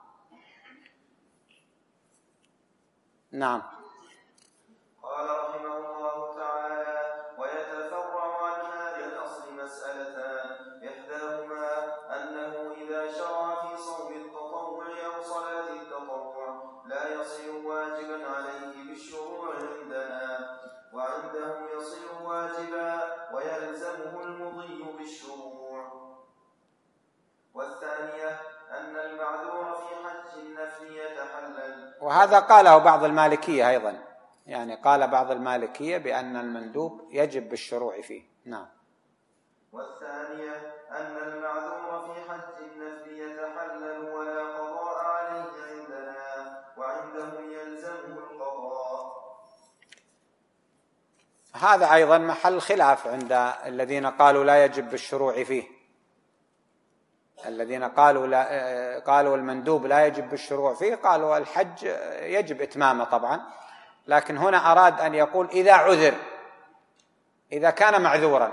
Speaker 1: نعم.
Speaker 2: قال رحمه الله تعالى: ويتفرع عن هذا الأصل مسألتان، إحداهما أنه إذا شرع في صوم التطوع أو صلاة التطوع لا يصير واجبا عليه بالشروع عندنا، وعندهم يصير واجبا ويلزمه المضي بالشروع. والثانية أن المعذور في حج النفل يتحلل،
Speaker 1: وهذا قاله بعض المالكية أيضا، يعني قال بعض المالكية بأن المندوب يجب بالشروع فيه. نعم.
Speaker 2: والثانية أن المعذور في حج النفل يتحلل ولا قضاء عليه عندنا، وعندهم يلزمه القضاء.
Speaker 1: هذا أيضا محل خلاف عند الذين قالوا لا يجب بالشروع فيه. الذين قالوا المندوب لا يجب بالشروع فيه قالوا الحج يجب إتمامه طبعا، لكن هنا أراد أن يقول إذا عذر، إذا كان معذورا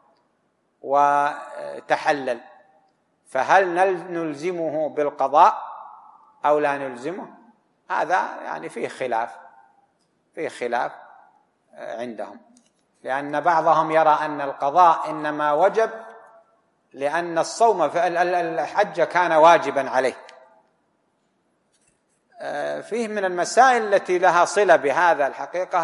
Speaker 1: وتحلل، فهل نلزمه بالقضاء أو لا نلزمه؟ هذا يعني فيه خلاف عندهم، لأن بعضهم يرى أن القضاء إنما وجب لأن الحج كان واجبا عليه. فيه من المسائل التي لها صلة بهذا الحقيقة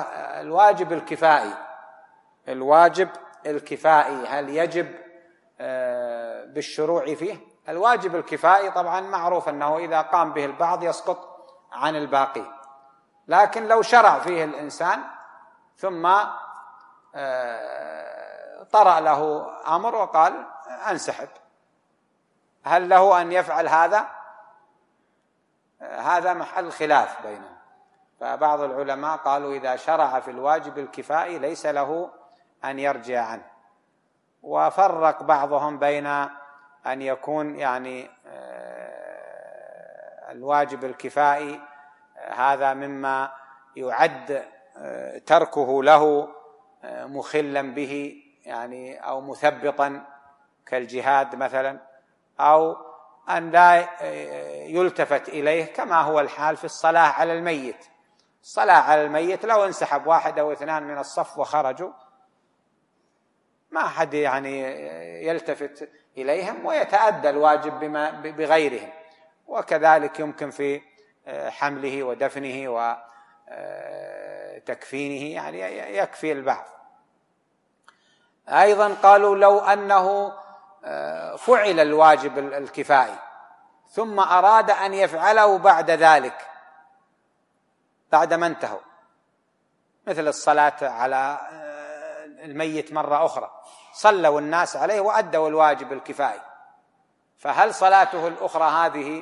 Speaker 1: الواجب الكفائي هل يجب بالشروع فيه؟ الواجب الكفائي طبعا معروف أنه إذا قام به البعض يسقط عن الباقي، لكن لو شرع فيه الإنسان ثم طرأ له أمر وقال أنسحب، هل له أن يفعل هذا؟ هذا محل خلاف بينهم. فبعض العلماء قالوا إذا شرع في الواجب الكفائي ليس له أن يرجع عنه، وفرق بعضهم بين أن يكون يعني الواجب الكفائي هذا مما يعد تركه له مخلا به يعني أو مثبطا كالجهاد مثلا، أو أن لا يلتفت إليه كما هو الحال في الصلاة على الميت. الصلاة على الميت لو انسحب 1 أو 2 من الصف وخرجوا ما أحد يعني يلتفت إليهم ويتأدى الواجب بغيرهم، وكذلك يمكن في حمله ودفنه وتكفينه يعني يكفي البعض. أيضا قالوا لو أنه فعل الواجب الكفائي ثم أراد أن يفعله بعد ذلك بعد ما انتهوا، مثل الصلاة على الميت مرة أخرى، صلوا الناس عليه وأدوا الواجب الكفائي، فهل صلاته الأخرى هذه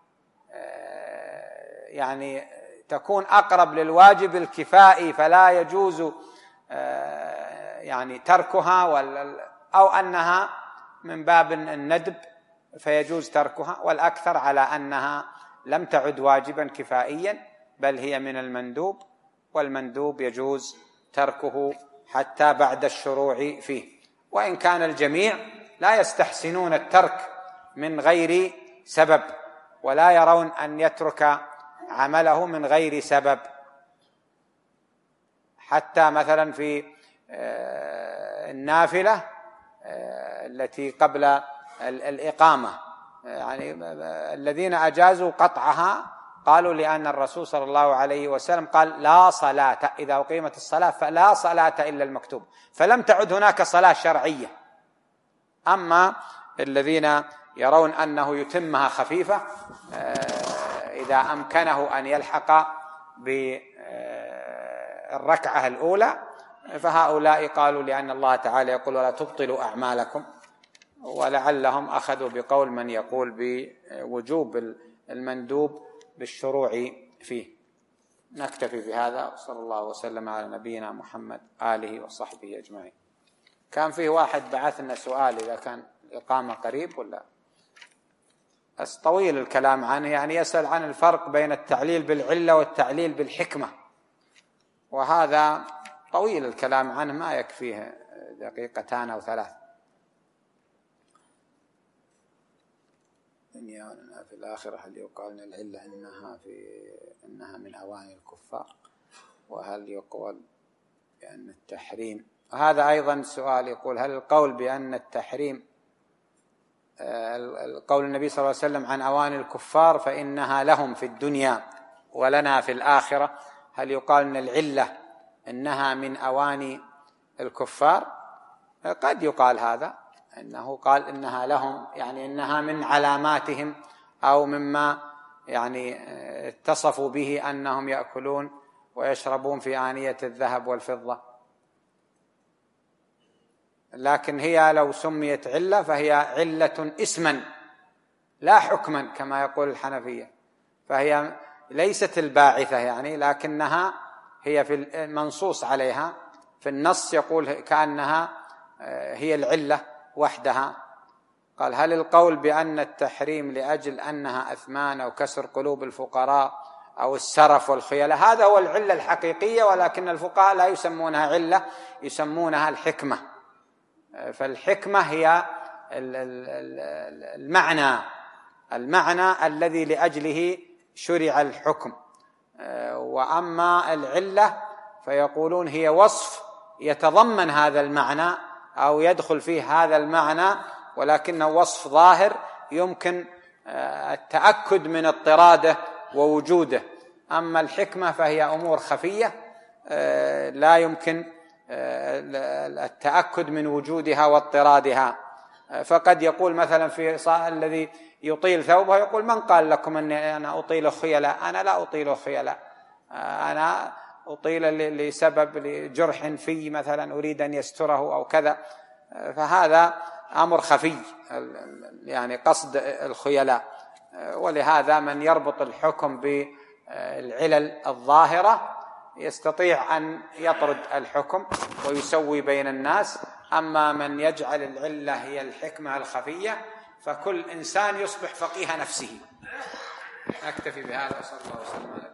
Speaker 1: يعني تكون أقرب للواجب الكفائي فلا يجوز يعني تركها، أو أنها من باب الندب فيجوز تركها؟ والأكثر على أنها لم تعد واجبا كفائيا بل هي من المندوب، والمندوب يجوز تركه حتى بعد الشروع فيه، وإن كان الجميع لا يستحسنون الترك من غير سبب ولا يرون أن يترك عمله من غير سبب. حتى مثلا في النافلة التي قبل الإقامة يعني الذين أجازوا قطعها قالوا لأن الرسول صلى الله عليه وسلم قال لا صلاة إذا أقيمت الصلاة فلا صلاة إلا المكتوب، فلم تعد هناك صلاة شرعية. أما الذين يرون أنه يتمها خفيفة إذا أمكنه أن يلحق بالركعة الأولى فهؤلاء قالوا لأن الله تعالى يقول ولا تبطلوا أعمالكم، ولعلهم أخذوا بقول من يقول بوجوب المندوب بالشروع فيه. نكتفي بهذا، وصلى الله وسلم على نبينا محمد آله وصحبه أجمعين. كان فيه واحد بعث لنا سؤال إذا كان الإقامة قريب ولا طويل الكلام عنه، يعني يسأل عن الفرق بين التعليل بالعلة والتعليل بالحكمة، وهذا طويل الكلام عنه ما يكفيه 2 أو 3 دقائق. في الآخرة هل يقال العلة إنها من أواني الكفار، وهل يقول بأن التحريم، هذا أيضا سؤال يقول هل القول بأن التحريم القول النبي صلى الله عليه وسلم عن أواني الكفار فإنها لهم في الدنيا ولنا في الآخرة، هل يقال أن العلة إنها من أواني الكفار؟ قد يقال هذا، أنه قال إنها لهم يعني إنها من علاماتهم أو مما يعني اتصفوا به أنهم يأكلون ويشربون في آنية الذهب والفضة، لكن هي لو سميت علة فهي علة اسما لا حكما كما يقول الحنفية، فهي ليست الباعثة يعني، لكنها هي في المنصوص عليها في النص يقول كأنها هي العلة وحدها. قال هل القول بأن التحريم لأجل أنها أثمان أو كسر قلوب الفقراء أو السرف والخيلة هذا هو العلة الحقيقية، ولكن الفقهاء لا يسمونها علة، يسمونها الحكمة. فالحكمة هي المعنى الذي لأجله شرع الحكم، وأما العلة فيقولون هي وصف يتضمن هذا المعنى أو يدخل فيه هذا المعنى، ولكنه وصف ظاهر يمكن التأكد من اضطراده ووجوده. أما الحكمة فهي أمور خفية لا يمكن التأكد من وجودها واضطرادها. فقد يقول مثلا في الذي يطيل ثوبه يقول: من قال لكم أني أنا أطيل خيلاء؟ أنا لا أطيل خيلاء، أنا أطيل لسبب لجرح في مثلا أريد أن يستره أو كذا. فهذا أمر خفي يعني قصد الخيلاء. ولهذا من يربط الحكم بالعلل الظاهرة يستطيع أن يطرد الحكم ويسوي بين الناس. أما من يجعل العلة هي الحكمة الخفية فكل إنسان يصبح فقيه نفسه. أكتفي بهذا وصلى الله وسلم.